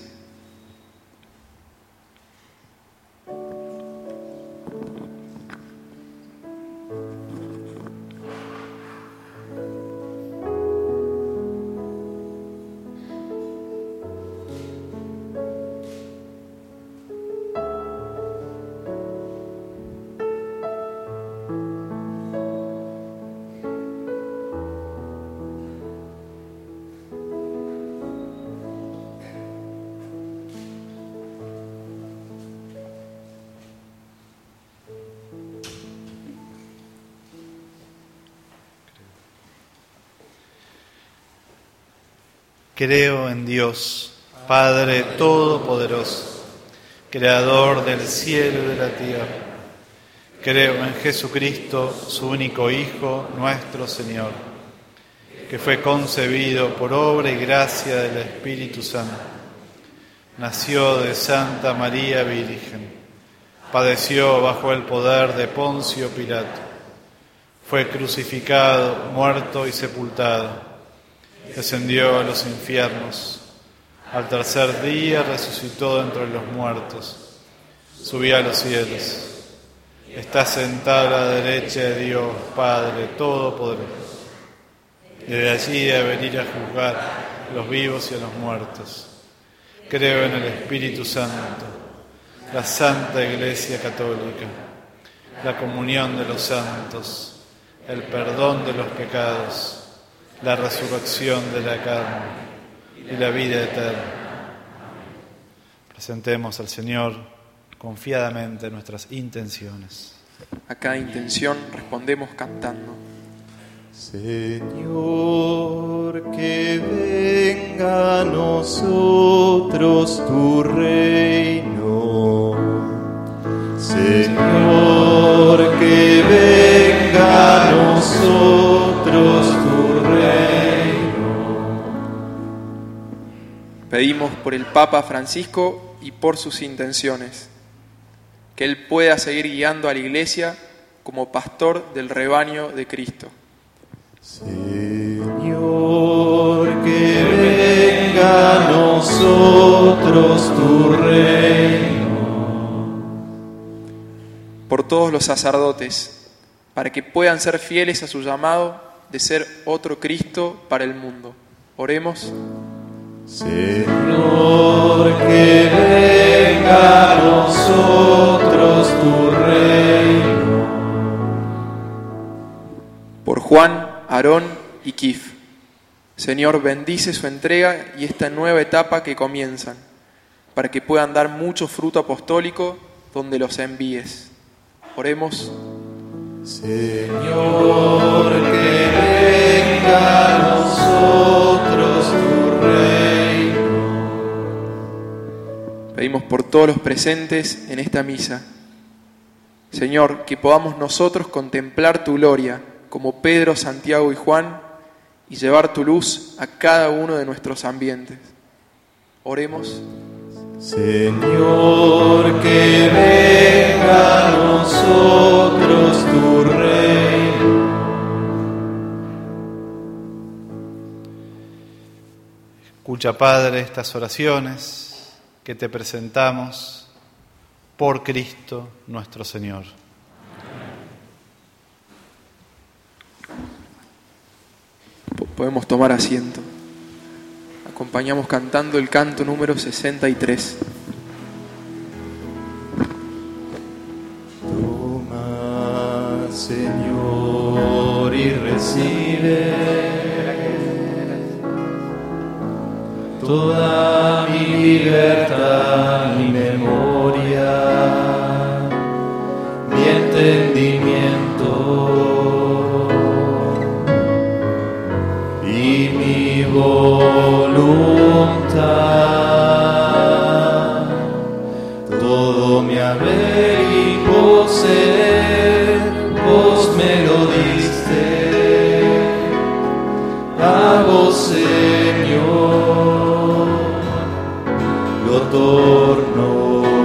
Creo en Dios, Padre Todopoderoso, Creador del cielo y de la tierra. Creo en Jesucristo, su único Hijo, nuestro Señor, que fue concebido por obra y gracia del Espíritu Santo. Nació de Santa María Virgen, padeció bajo el poder de Poncio Pilato, fue crucificado, muerto y sepultado. Descendió a los infiernos, al tercer día resucitó de entre los muertos, subió a los cielos, está sentado a la derecha de Dios, Padre Todopoderoso. Desde allí a venir a juzgar a los vivos y a los muertos. Creo en el Espíritu Santo, la Santa Iglesia Católica, la comunión de los santos, el perdón de los pecados, la resurrección de la carne y la vida eterna. Presentemos al Señor confiadamente nuestras intenciones. A cada intención respondemos cantando. Señor, que venga a nosotros tu reino. Señor, que venga a nosotros tu reino. Pedimos por el Papa Francisco y por sus intenciones, que él pueda seguir guiando a la Iglesia como pastor del rebaño de Cristo. Señor, que venga a nosotros tu reino. Por todos los sacerdotes, para que puedan ser fieles a su llamado de ser otro Cristo para el mundo. Oremos. Señor, que venga a nosotros tu reino. Por Juan, Aarón y Kif. Señor, bendice su entrega y esta nueva etapa que comienzan, para que puedan dar mucho fruto apostólico donde los envíes. Oremos. Señor, que venga a nosotros tu reino. Pedimos por todos los presentes en esta misa. Señor, que podamos nosotros contemplar tu gloria, como Pedro, Santiago y Juan, y llevar tu luz a cada uno de nuestros ambientes. Oremos. Señor, que venga a nosotros tu reino. Escucha, Padre, estas oraciones que te presentamos por Cristo nuestro Señor. Podemos tomar asiento. Acompañamos cantando el canto número sesenta y tres. Toma, Señor, y recibe toda mi libertad, mi memoria, mi entendimiento y mi voluntad, todo mi haber y poseer, vos me lo diste, a vos, Señor, lo torno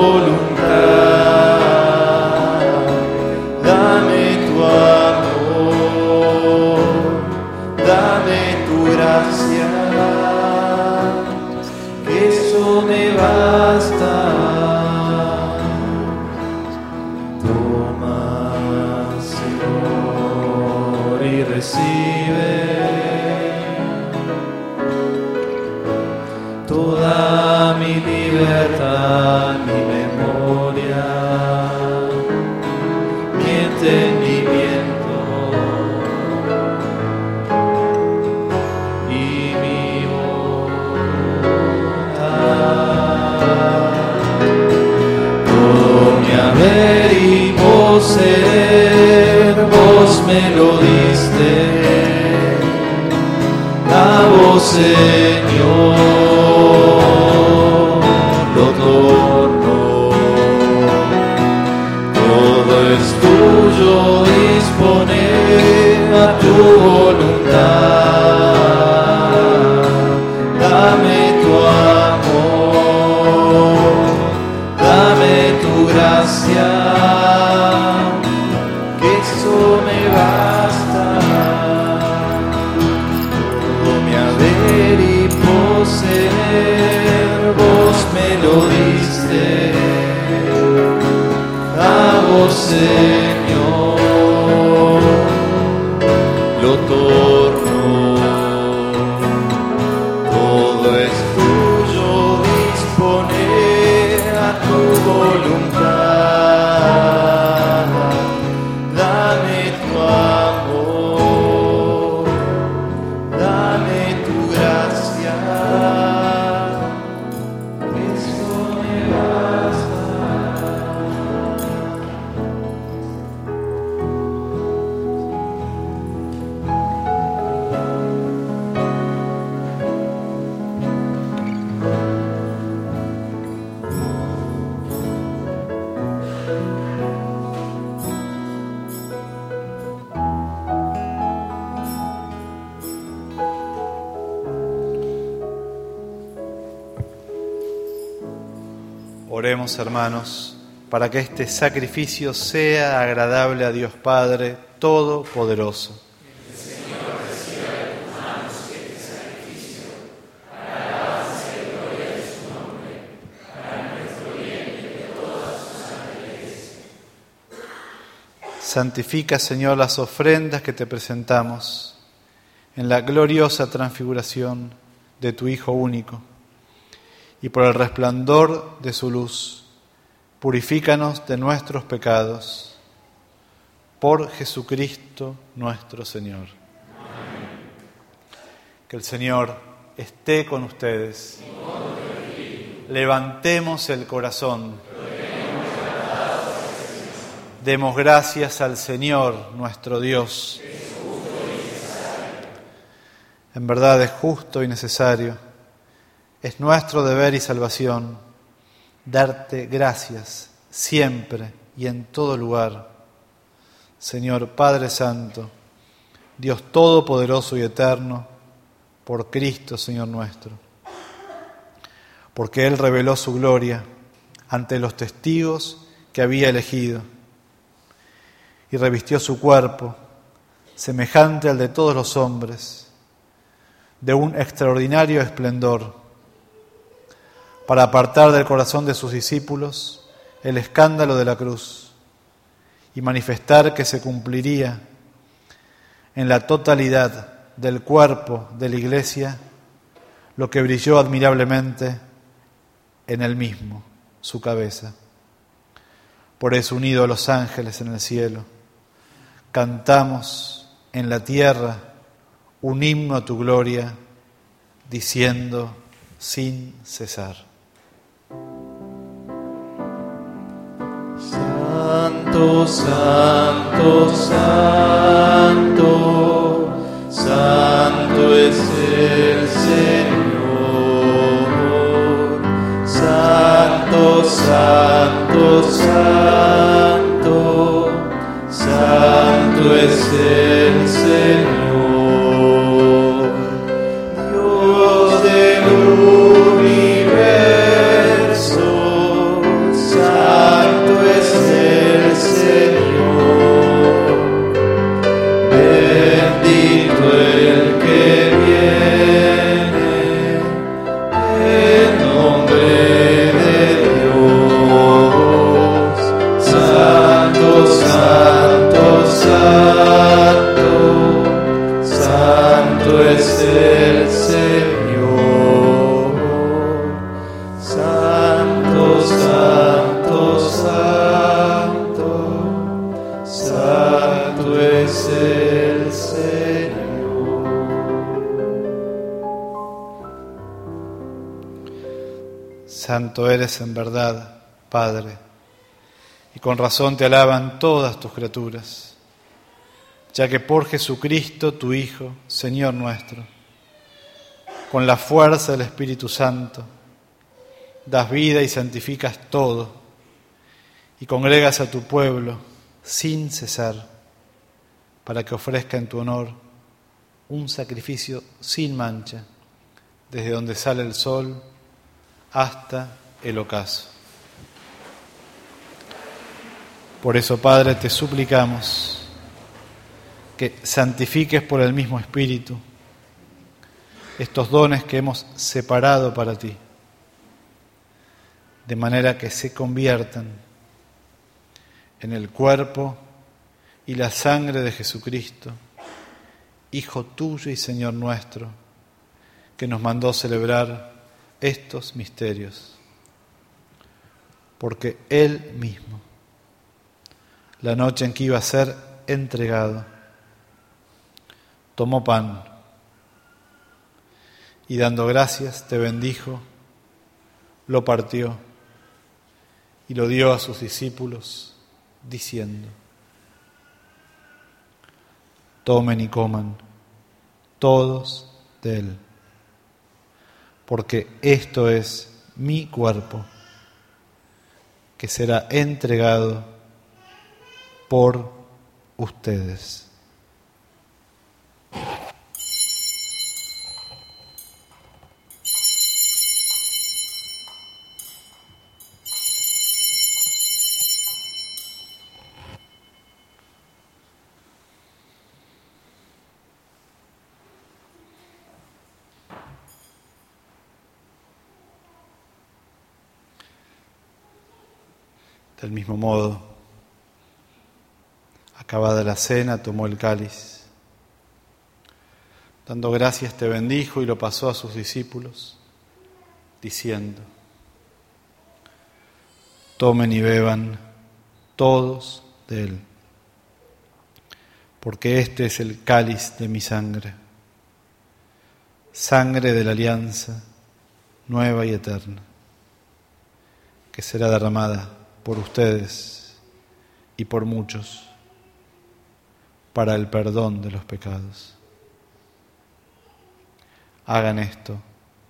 voluntad, dame tu amor, dame tu gracia, que eso me basta. Toma, Señor, y recibe toda mi libertad, mi memoria, mi entendimiento y mi voluntad. Todo mi haber y poseer, vos me lo diste, a vos, Señor, lo torno. Todo es tuyo, dispone a tu voluntad. Dame tu amor, dame tu gracia, que eso me basta. Todo mi haber y poseer, vos me lo diste, a vos, Señor, lo torno. Todo es tuyo, dispone a tu voluntad. Dame tu amor, dame tu gracia, eso me basta. Oremos, hermanos, para que este sacrificio sea agradable a Dios Padre Todopoderoso. Santifica, Señor, las ofrendas que te presentamos en la gloriosa transfiguración de tu Hijo único, y por el resplandor de su luz, purifícanos de nuestros pecados. Por Jesucristo nuestro Señor. Amén. Que el Señor esté con ustedes. Levantemos el corazón. Demos gracias al Señor nuestro Dios. En verdad es justo y necesario. Es nuestro deber y salvación darte gracias siempre y en todo lugar, Señor Padre Santo, Dios Todopoderoso y Eterno, por Cristo, Señor nuestro. Porque Él reveló su gloria ante los testigos que había elegido y revistió su cuerpo, semejante al de todos los hombres, de un extraordinario esplendor, para apartar del corazón de sus discípulos el escándalo de la cruz y manifestar que se cumpliría en la totalidad del cuerpo de la Iglesia lo que brilló admirablemente en él mismo, su cabeza. Por eso, unido a los ángeles en el cielo, cantamos en la tierra un himno a tu gloria, diciendo sin cesar. Santo, santo, santo, santo es el Señor. Santo, santo, santo, santo es el Señor. Dios del universo, Santo eres en verdad, Padre, y con razón te alaban todas tus criaturas, ya que por Jesucristo, tu Hijo, Señor nuestro, con la fuerza del Espíritu Santo, das vida y santificas todo, y congregas a tu pueblo sin cesar, para que ofrezca en tu honor un sacrificio sin mancha, desde donde sale el sol hasta el ocaso. Por eso, Padre, te suplicamos que santifiques por el mismo Espíritu estos dones que hemos separado para ti, de manera que se conviertan en el cuerpo y la sangre de Jesucristo, Hijo tuyo y Señor nuestro, que nos mandó celebrar estos misterios. Porque Él mismo, la noche en que iba a ser entregado, tomó pan y dando gracias te bendijo, lo partió y lo dio a sus discípulos, diciendo: tomen y coman todos de él, porque esto es mi cuerpo, que será entregado por ustedes. Del mismo modo, acabada la cena, tomó el cáliz. Dando gracias te bendijo y lo pasó a sus discípulos, diciendo: tomen y beban todos de él, porque este es el cáliz de mi sangre, sangre de la alianza nueva y eterna, que será derramada por ustedes y por muchos para el perdón de los pecados. Hagan esto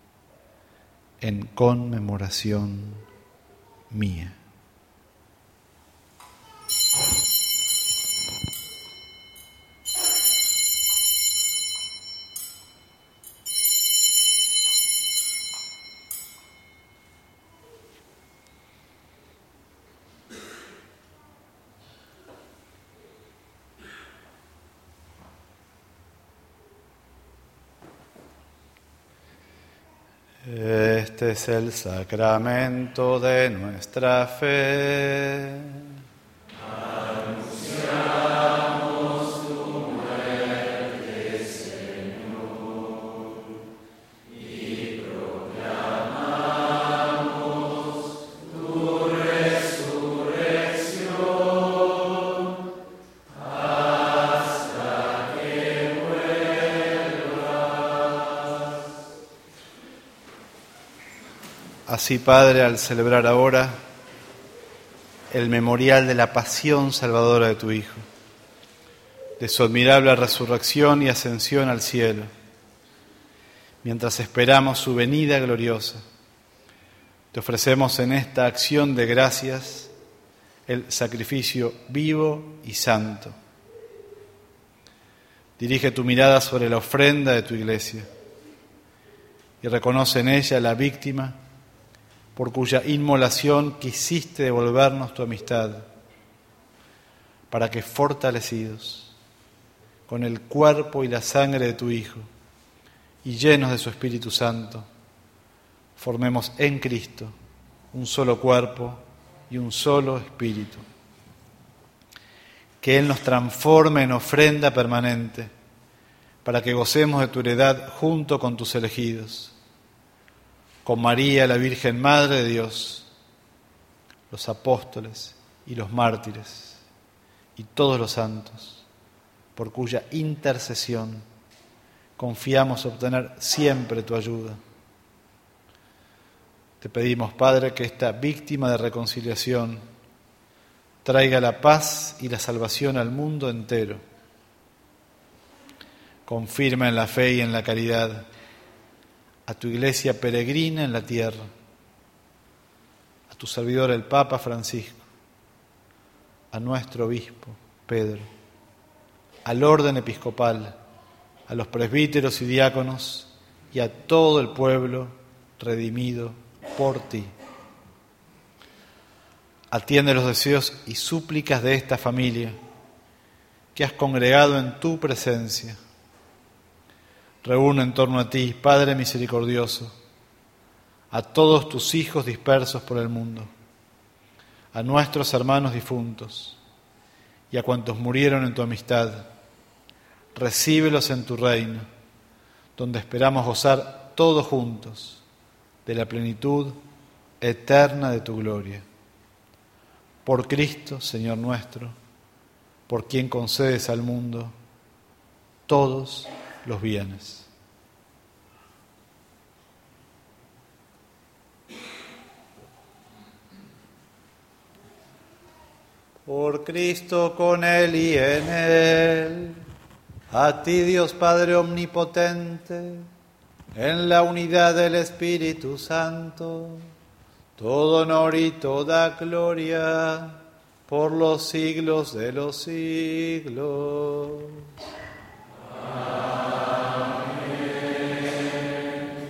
en conmemoración mía. Este es el sacramento de nuestra fe. Anunciamos tu muerte, Señor, y proclamamos tu resurrección hasta que vuelvas. Así, Padre, al celebrar ahora el memorial de la pasión salvadora de tu Hijo, de su admirable resurrección y ascensión al cielo, mientras esperamos su venida gloriosa, te ofrecemos en esta acción de gracias el sacrificio vivo y santo. Dirige tu mirada sobre la ofrenda de tu Iglesia y reconoce en ella la víctima por cuya inmolación quisiste devolvernos tu amistad, para que fortalecidos con el cuerpo y la sangre de tu Hijo y llenos de su Espíritu Santo, formemos en Cristo un solo cuerpo y un solo espíritu. Que Él nos transforme en ofrenda permanente, para que gocemos de tu heredad junto con tus elegidos, con María, la Virgen Madre de Dios, los apóstoles y los mártires, y todos los santos, por cuya intercesión confiamos obtener siempre tu ayuda. Te Te pedimos, Padre, que esta víctima de reconciliación traiga la paz y la salvación al mundo entero. Confirma en la fe y en la caridad a tu Iglesia peregrina en la tierra, a tu servidor el Papa Francisco, a nuestro obispo Pedro, al orden episcopal, a los presbíteros y diáconos y a todo el pueblo redimido por ti. Atiende los deseos y súplicas de esta familia que has congregado en tu presencia. Reúne en torno a ti, Padre misericordioso, a todos tus hijos dispersos por el mundo, a nuestros hermanos difuntos y a cuantos murieron en tu amistad. Recíbelos en tu reino, donde esperamos gozar todos juntos de la plenitud eterna de tu gloria. Por Cristo, Señor nuestro, por quien concedes al mundo todos los bienes. Por Cristo, con Él y en Él, a ti, Dios Padre omnipotente, en la unidad del Espíritu Santo, todo honor y toda gloria por los siglos de los siglos. Amén.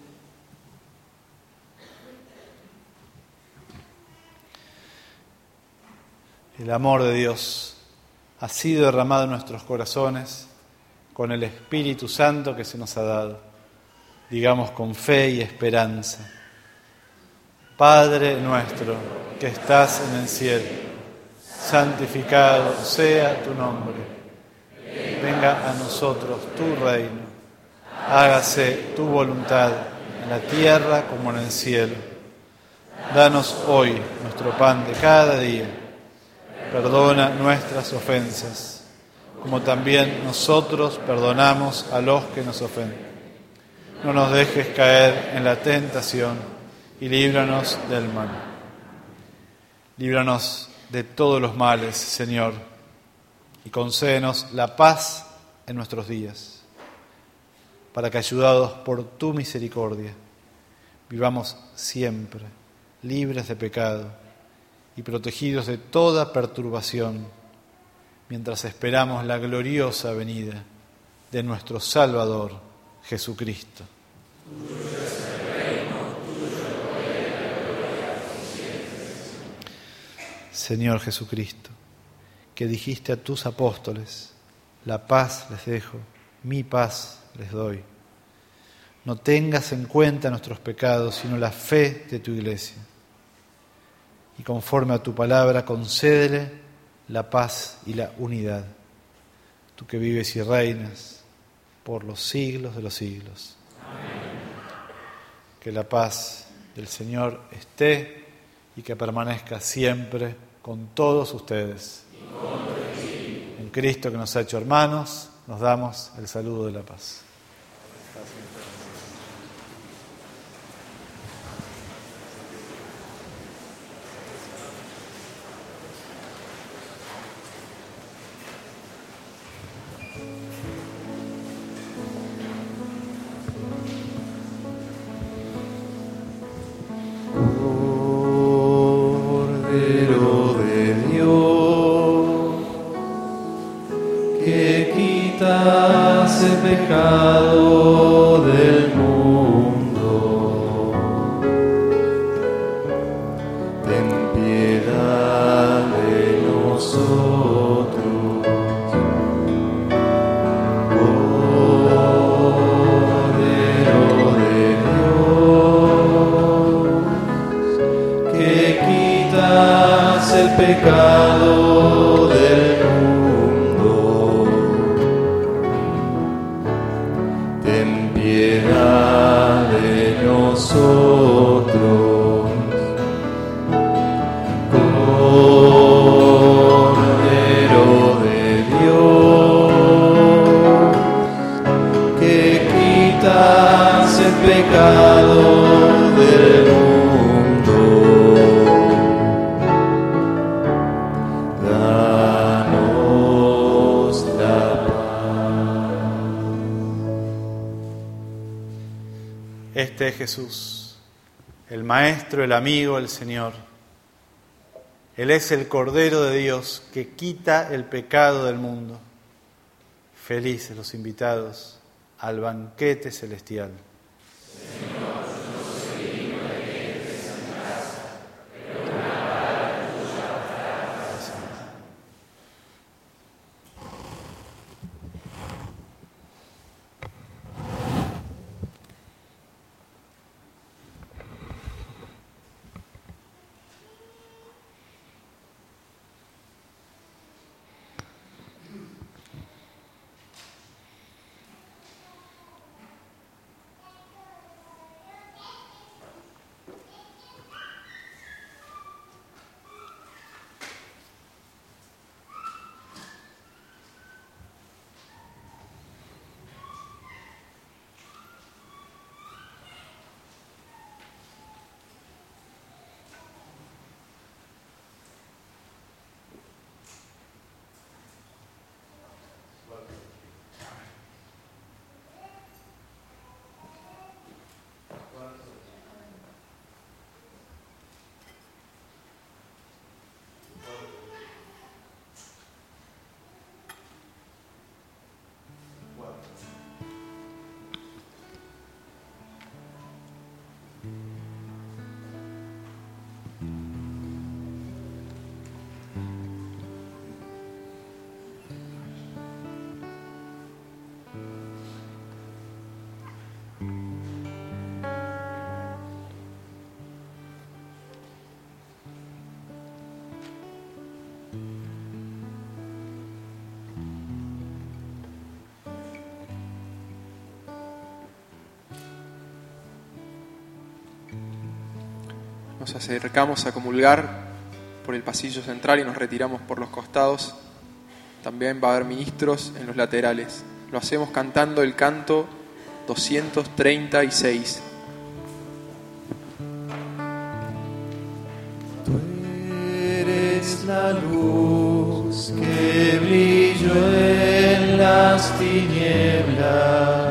El amor de Dios ha sido derramado en nuestros corazones con el Espíritu Santo que se nos ha dado. Digamos con fe y esperanza: Padre nuestro que estás en el cielo, santificado sea tu nombre. Venga a nosotros tu reino. Hágase tu voluntad en la tierra como en el cielo. Danos hoy nuestro pan de cada día. Perdona nuestras ofensas, como también nosotros perdonamos a los que nos ofenden. No nos dejes caer en la tentación y líbranos del mal. Líbranos de todos los males, Señor, y concédenos la paz en nuestros días, para que, ayudados por tu misericordia, vivamos siempre libres de pecado y protegidos de toda perturbación, mientras esperamos la gloriosa venida de nuestro Salvador, Jesucristo. Señor Jesucristo, que dijiste a tus apóstoles: la paz les dejo, mi paz les doy. No tengas en cuenta nuestros pecados, sino la fe de tu Iglesia. Y conforme a tu palabra, concédele la paz y la unidad. Tú que vives y reinas por los siglos de los siglos. Amén. Que la paz del Señor esté y que permanezca siempre con todos ustedes. En Cristo, que nos ha hecho hermanos, nos damos el saludo de la paz. Pecado del mundo, ten piedad de nosotros. Cordero de Dios, que quitas el pecado del mundo, ten piedad de nosotros. Cordero de Dios, que quitas el pecado del mundo, es Jesús, el Maestro, el amigo, el Señor. Él es el Cordero de Dios que quita el pecado del mundo. Felices los invitados al banquete celestial. Señor, no soy digno de que entres en mi casa, pero una palabra tuya bastará. Nos acercamos a comulgar por el pasillo central y nos retiramos por los costados. También va a haber ministros en los laterales. Lo hacemos cantando el canto doscientos treinta y seis. Tú eres la luz que brilló en las tinieblas.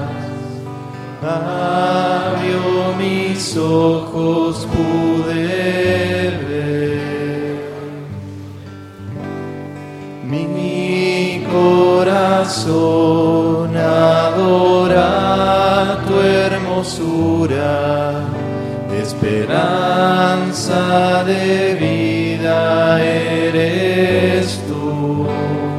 Abrió mis ojos, pude ver. Mi corazón adora tu hermosura, esperanza de vida eres tú.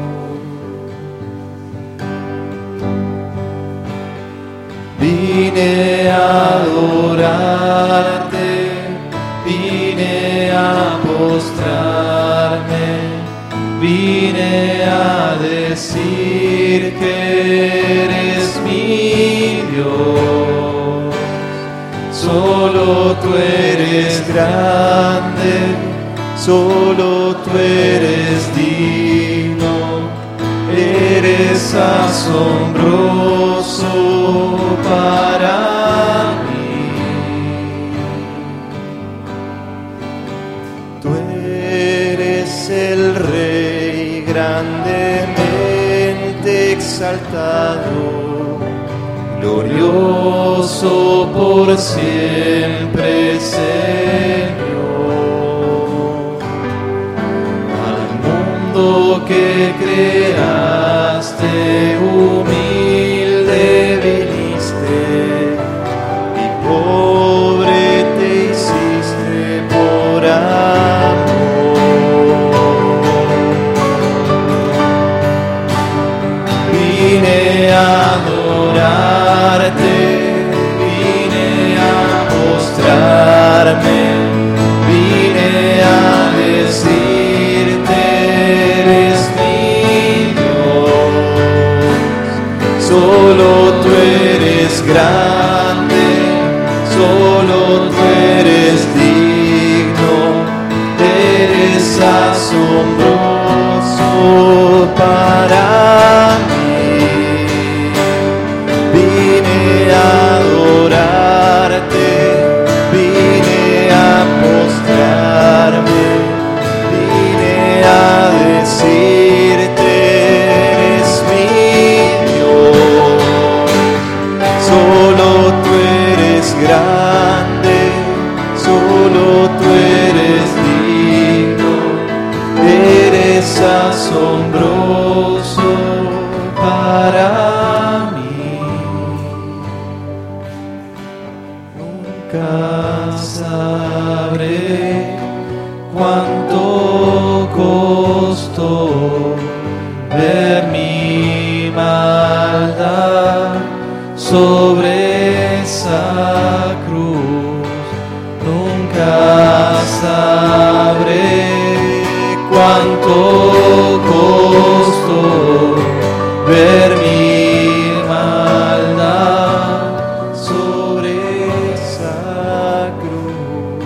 Vine a adorarte, vine a postrarme, vine a decir que eres mi Dios. Solo tú eres grande, solo tú eres digno, eres asombroso para mí. Tú eres el Rey grandemente exaltado, glorioso por siempre, Señor. Al mundo que creaste humilde viniste, y pobre te hiciste por amor. Vine a adorarte, vine a postrarme, vine a decirte eres mi Dios. Solo tú eres grande, solo tú eres digno, eres asombroso para mí. Vine a adorarte, vine a postrarme, vine a decirte eres mi Dios. Solo tú eres grande, asombroso para mí. Nunca sabré cuánto costó ver mi maldad sobre esa cruz. Nunca sabré cuánto costó ver mi maldad sobre esa cruz.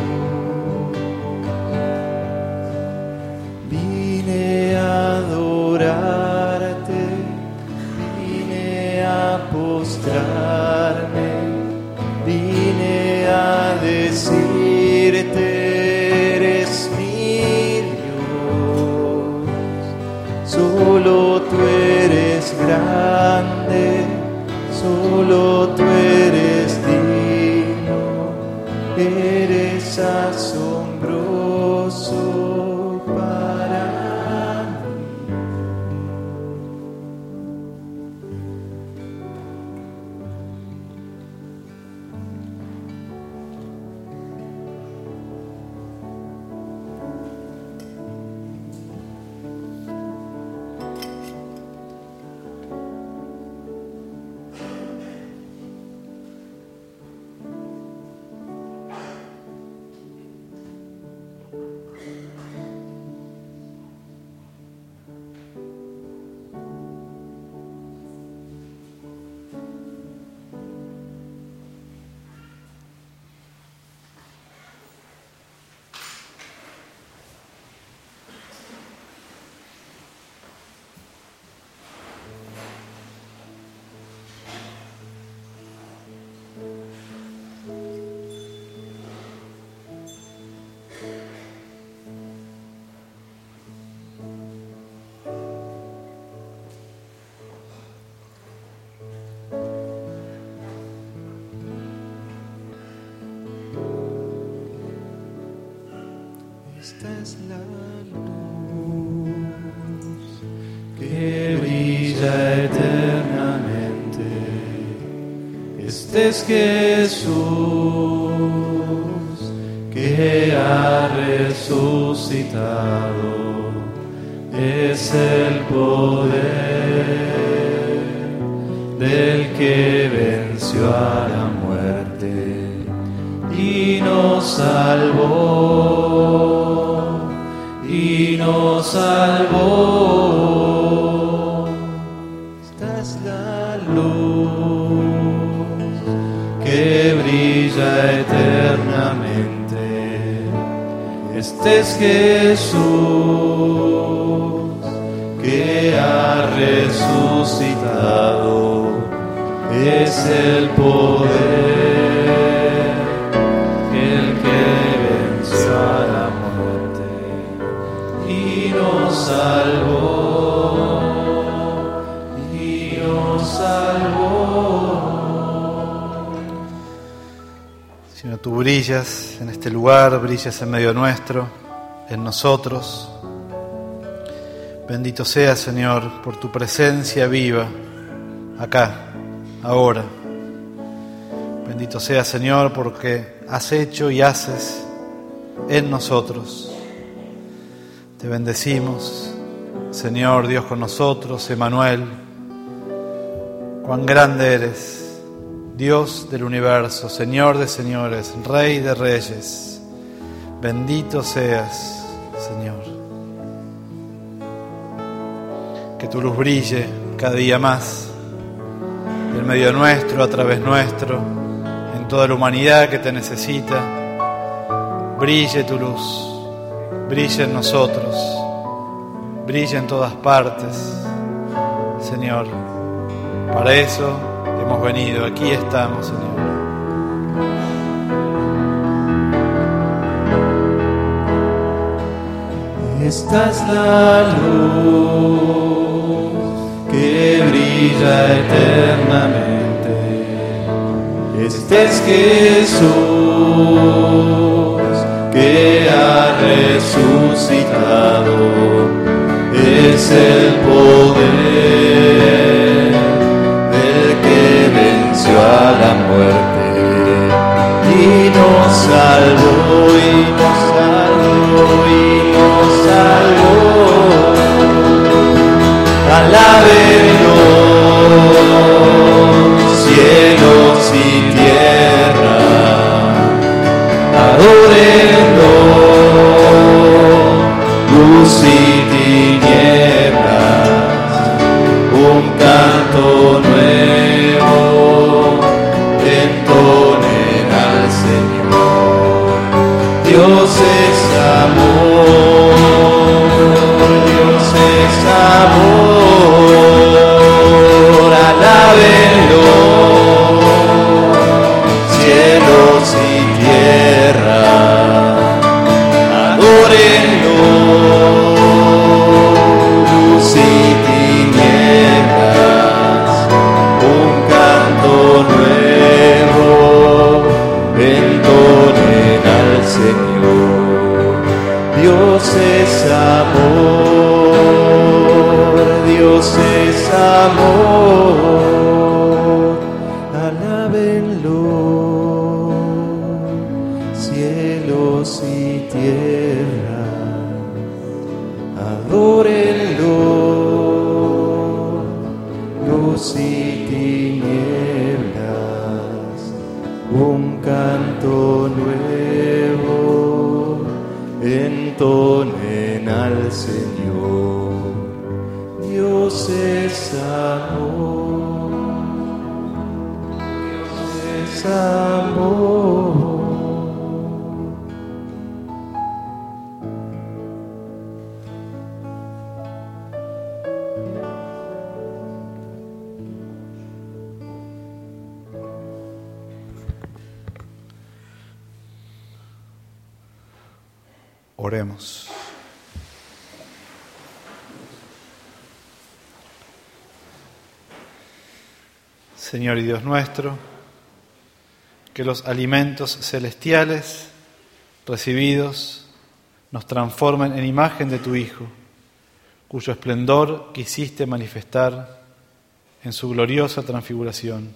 Vine a adorarte, vine a postrarme, vine a decirte: eres mi Dios. Solo tú eres grande, solo tú eres digno, eres asombroso para mí. Esta es la luz que brilla eternamente. Este es Jesús que ha resucitado. Es el poder del que venció a la muerte y nos salvó, y nos salvó. Esta es la luz que brilla eternamente. Este es Jesús que ha resucitado. Es el poder el que venció a la muerte y nos salvó, y nos salvó. Señor, tú brillas en este lugar, brillas en medio nuestro, en nosotros. Bendito sea, Señor, por tu presencia viva acá, ahora. Bendito sea, Señor, porque has hecho y haces en nosotros. Te bendecimos, Señor, Dios con nosotros, Emmanuel. Cuán grande eres, Dios del universo, Señor de señores, Rey de reyes. Bendito seas, Señor. Que tu luz brille cada día más en medio nuestro, a través nuestro, en toda la humanidad que te necesita. Brille tu luz, brille en nosotros, brille en todas partes, Señor. Para eso hemos venido, aquí estamos, Señor. Esta es la luz que brilla eternamente. Este es Jesús que ha resucitado. Es el poder del que venció a la muerte y nos salvó, y nos salvó, y nos salvó. Alábenlo cielos y tierra, adórenlo luz y tinieblas, un canto nuevo entonen al Señor. Dios es amor, Dios es amor, alábenlo cielos y tierra, adórenlo luz y tinieblas, un canto nuevo entonen al Señor. Dios es amor, Dios es amor, alábenlo cielos y tierra, adórenlo luz y tinieblas, un canto nuevo entonen al Señor. Dios es amor, Dios es amor. Oremos. Señor y Dios nuestro, que los alimentos celestiales recibidos nos transformen en imagen de tu Hijo, cuyo esplendor quisiste manifestar en su gloriosa transfiguración.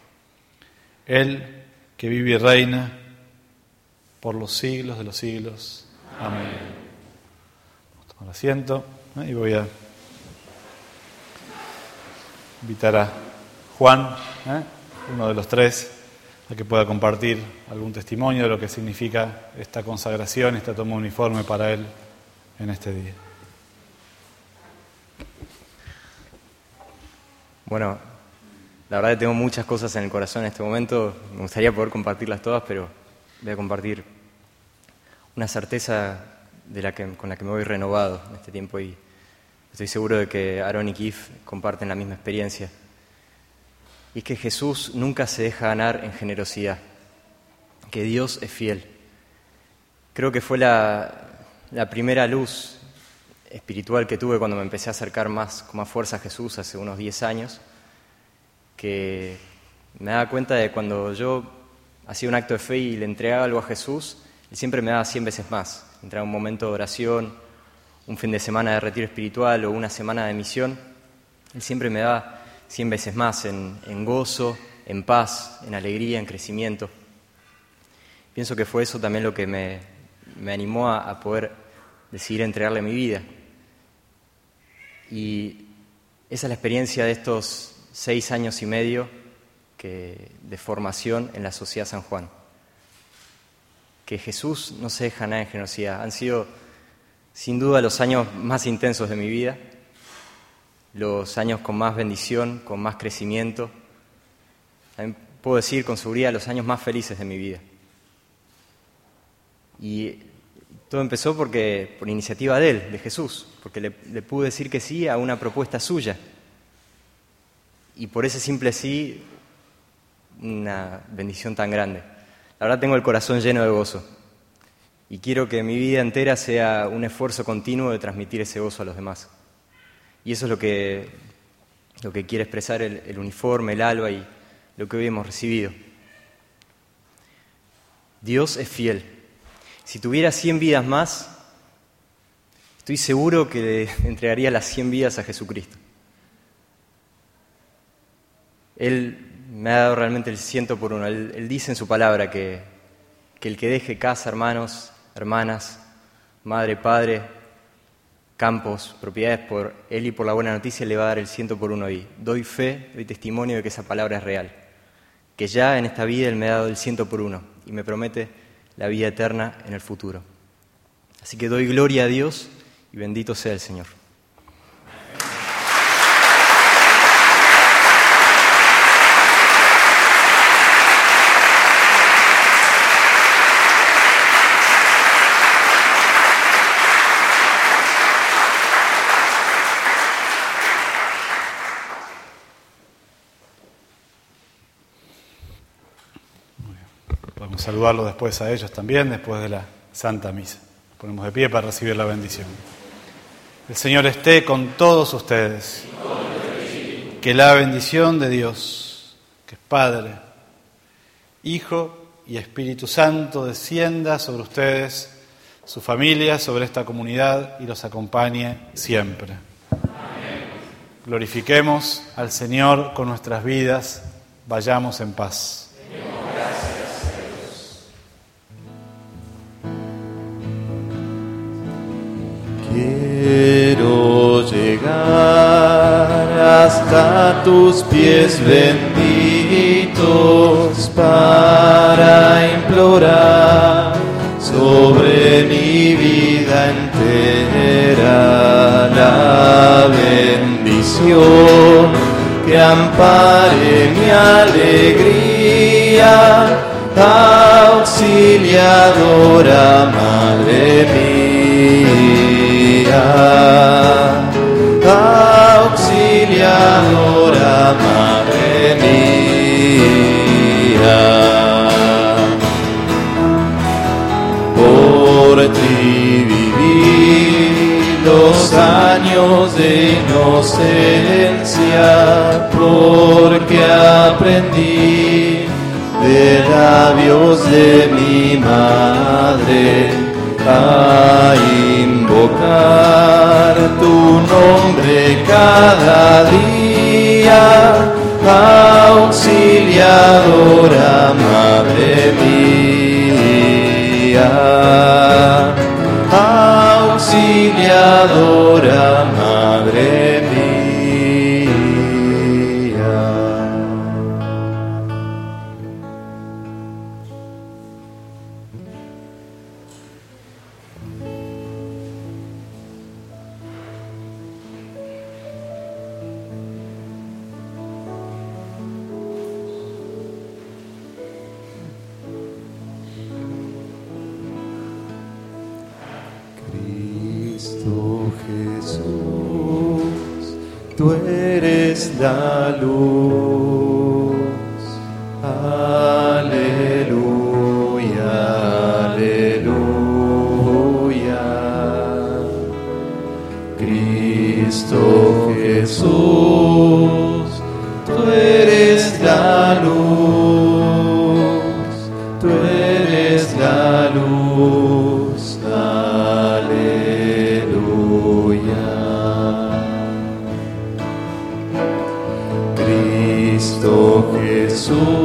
Él que vive y reina por los siglos de los siglos. Amén. Vamos a tomar asiento y voy a invitar a Juan, ¿eh? uno de los tres, a que pueda compartir algún testimonio de lo que significa esta consagración, esta toma uniforme para él en este día. Bueno, la verdad que tengo muchas cosas en el corazón en este momento. Me gustaría poder compartirlas todas, pero voy a compartir una certeza de la que, con la que me voy renovado en este tiempo, y estoy seguro de que Aarón y Keith comparten la misma experiencia. Y es que Jesús nunca se deja ganar en generosidad, que Dios es fiel. Creo que fue la, la primera luz espiritual que tuve cuando me empecé a acercar más con más fuerza a Jesús hace unos diez años, que me daba cuenta de cuando yo hacía un acto de fe y le entregaba algo a Jesús, Él siempre me daba cien veces más. Entraba un momento de oración, un fin de semana de retiro espiritual o una semana de misión, Él siempre me daba cien veces más en, en gozo, en paz, en alegría, en crecimiento. Pienso que fue eso también lo que me, me animó a, a poder decidir entregarle mi vida. Y esa es la experiencia de estos seis años y medio que, de formación en la Sociedad San Juan. Que Jesús no se deja nada en generosidad. Han sido, sin duda, los años más intensos de mi vida, los años con más bendición, con más crecimiento. También puedo decir con seguridad los años más felices de mi vida. Y todo empezó porque, por iniciativa de Él, de Jesús, porque le, le pude decir que sí a una propuesta suya. Y por ese simple sí, una bendición tan grande. La verdad tengo el corazón lleno de gozo. Y quiero que mi vida entera sea un esfuerzo continuo de transmitir ese gozo a los demás. Y eso es lo que, lo que quiere expresar el, el uniforme, el alba y lo que hoy hemos recibido. Dios es fiel. Si tuviera cien vidas más, estoy seguro que le entregaría las cien vidas a Jesucristo. Él me ha dado realmente el ciento por uno. Él, él dice en su palabra que, que el que deje casa, hermanos, hermanas, madre, padre, campos, propiedades por él y por la buena noticia, le va a dar el ciento por uno. Y doy fe, doy testimonio de que esa palabra es real. Que ya en esta vida Él me ha dado el ciento por uno y me promete la vida eterna en el futuro. Así que doy gloria a Dios y bendito sea el Señor. Podemos saludarlos después a ellos también, después de la Santa Misa. Nos ponemos de pie para recibir la bendición. El Señor esté con todos ustedes. Que la bendición de Dios, que es Padre, Hijo y Espíritu Santo, descienda sobre ustedes, su familia, sobre esta comunidad y los acompañe siempre. Amén. Glorifiquemos al Señor con nuestras vidas. Vayamos en paz. Quiero llegar hasta tus pies benditos para implorar sobre mi vida entera la bendición que ampare mi alegría, auxiliadora, Madre mía. Auxiliadora, Madre mía, por ti viví los años de inocencia, porque aprendí de labios de mi madre a invocar tu nombre cada día, auxiliadora, Madre mía, auxiliadora, Madre mía. Jesús, tú eres la luz, aleluya, aleluya. Cristo Jesús, tú eres la luz, tú eres la luz, Cristo Jesús,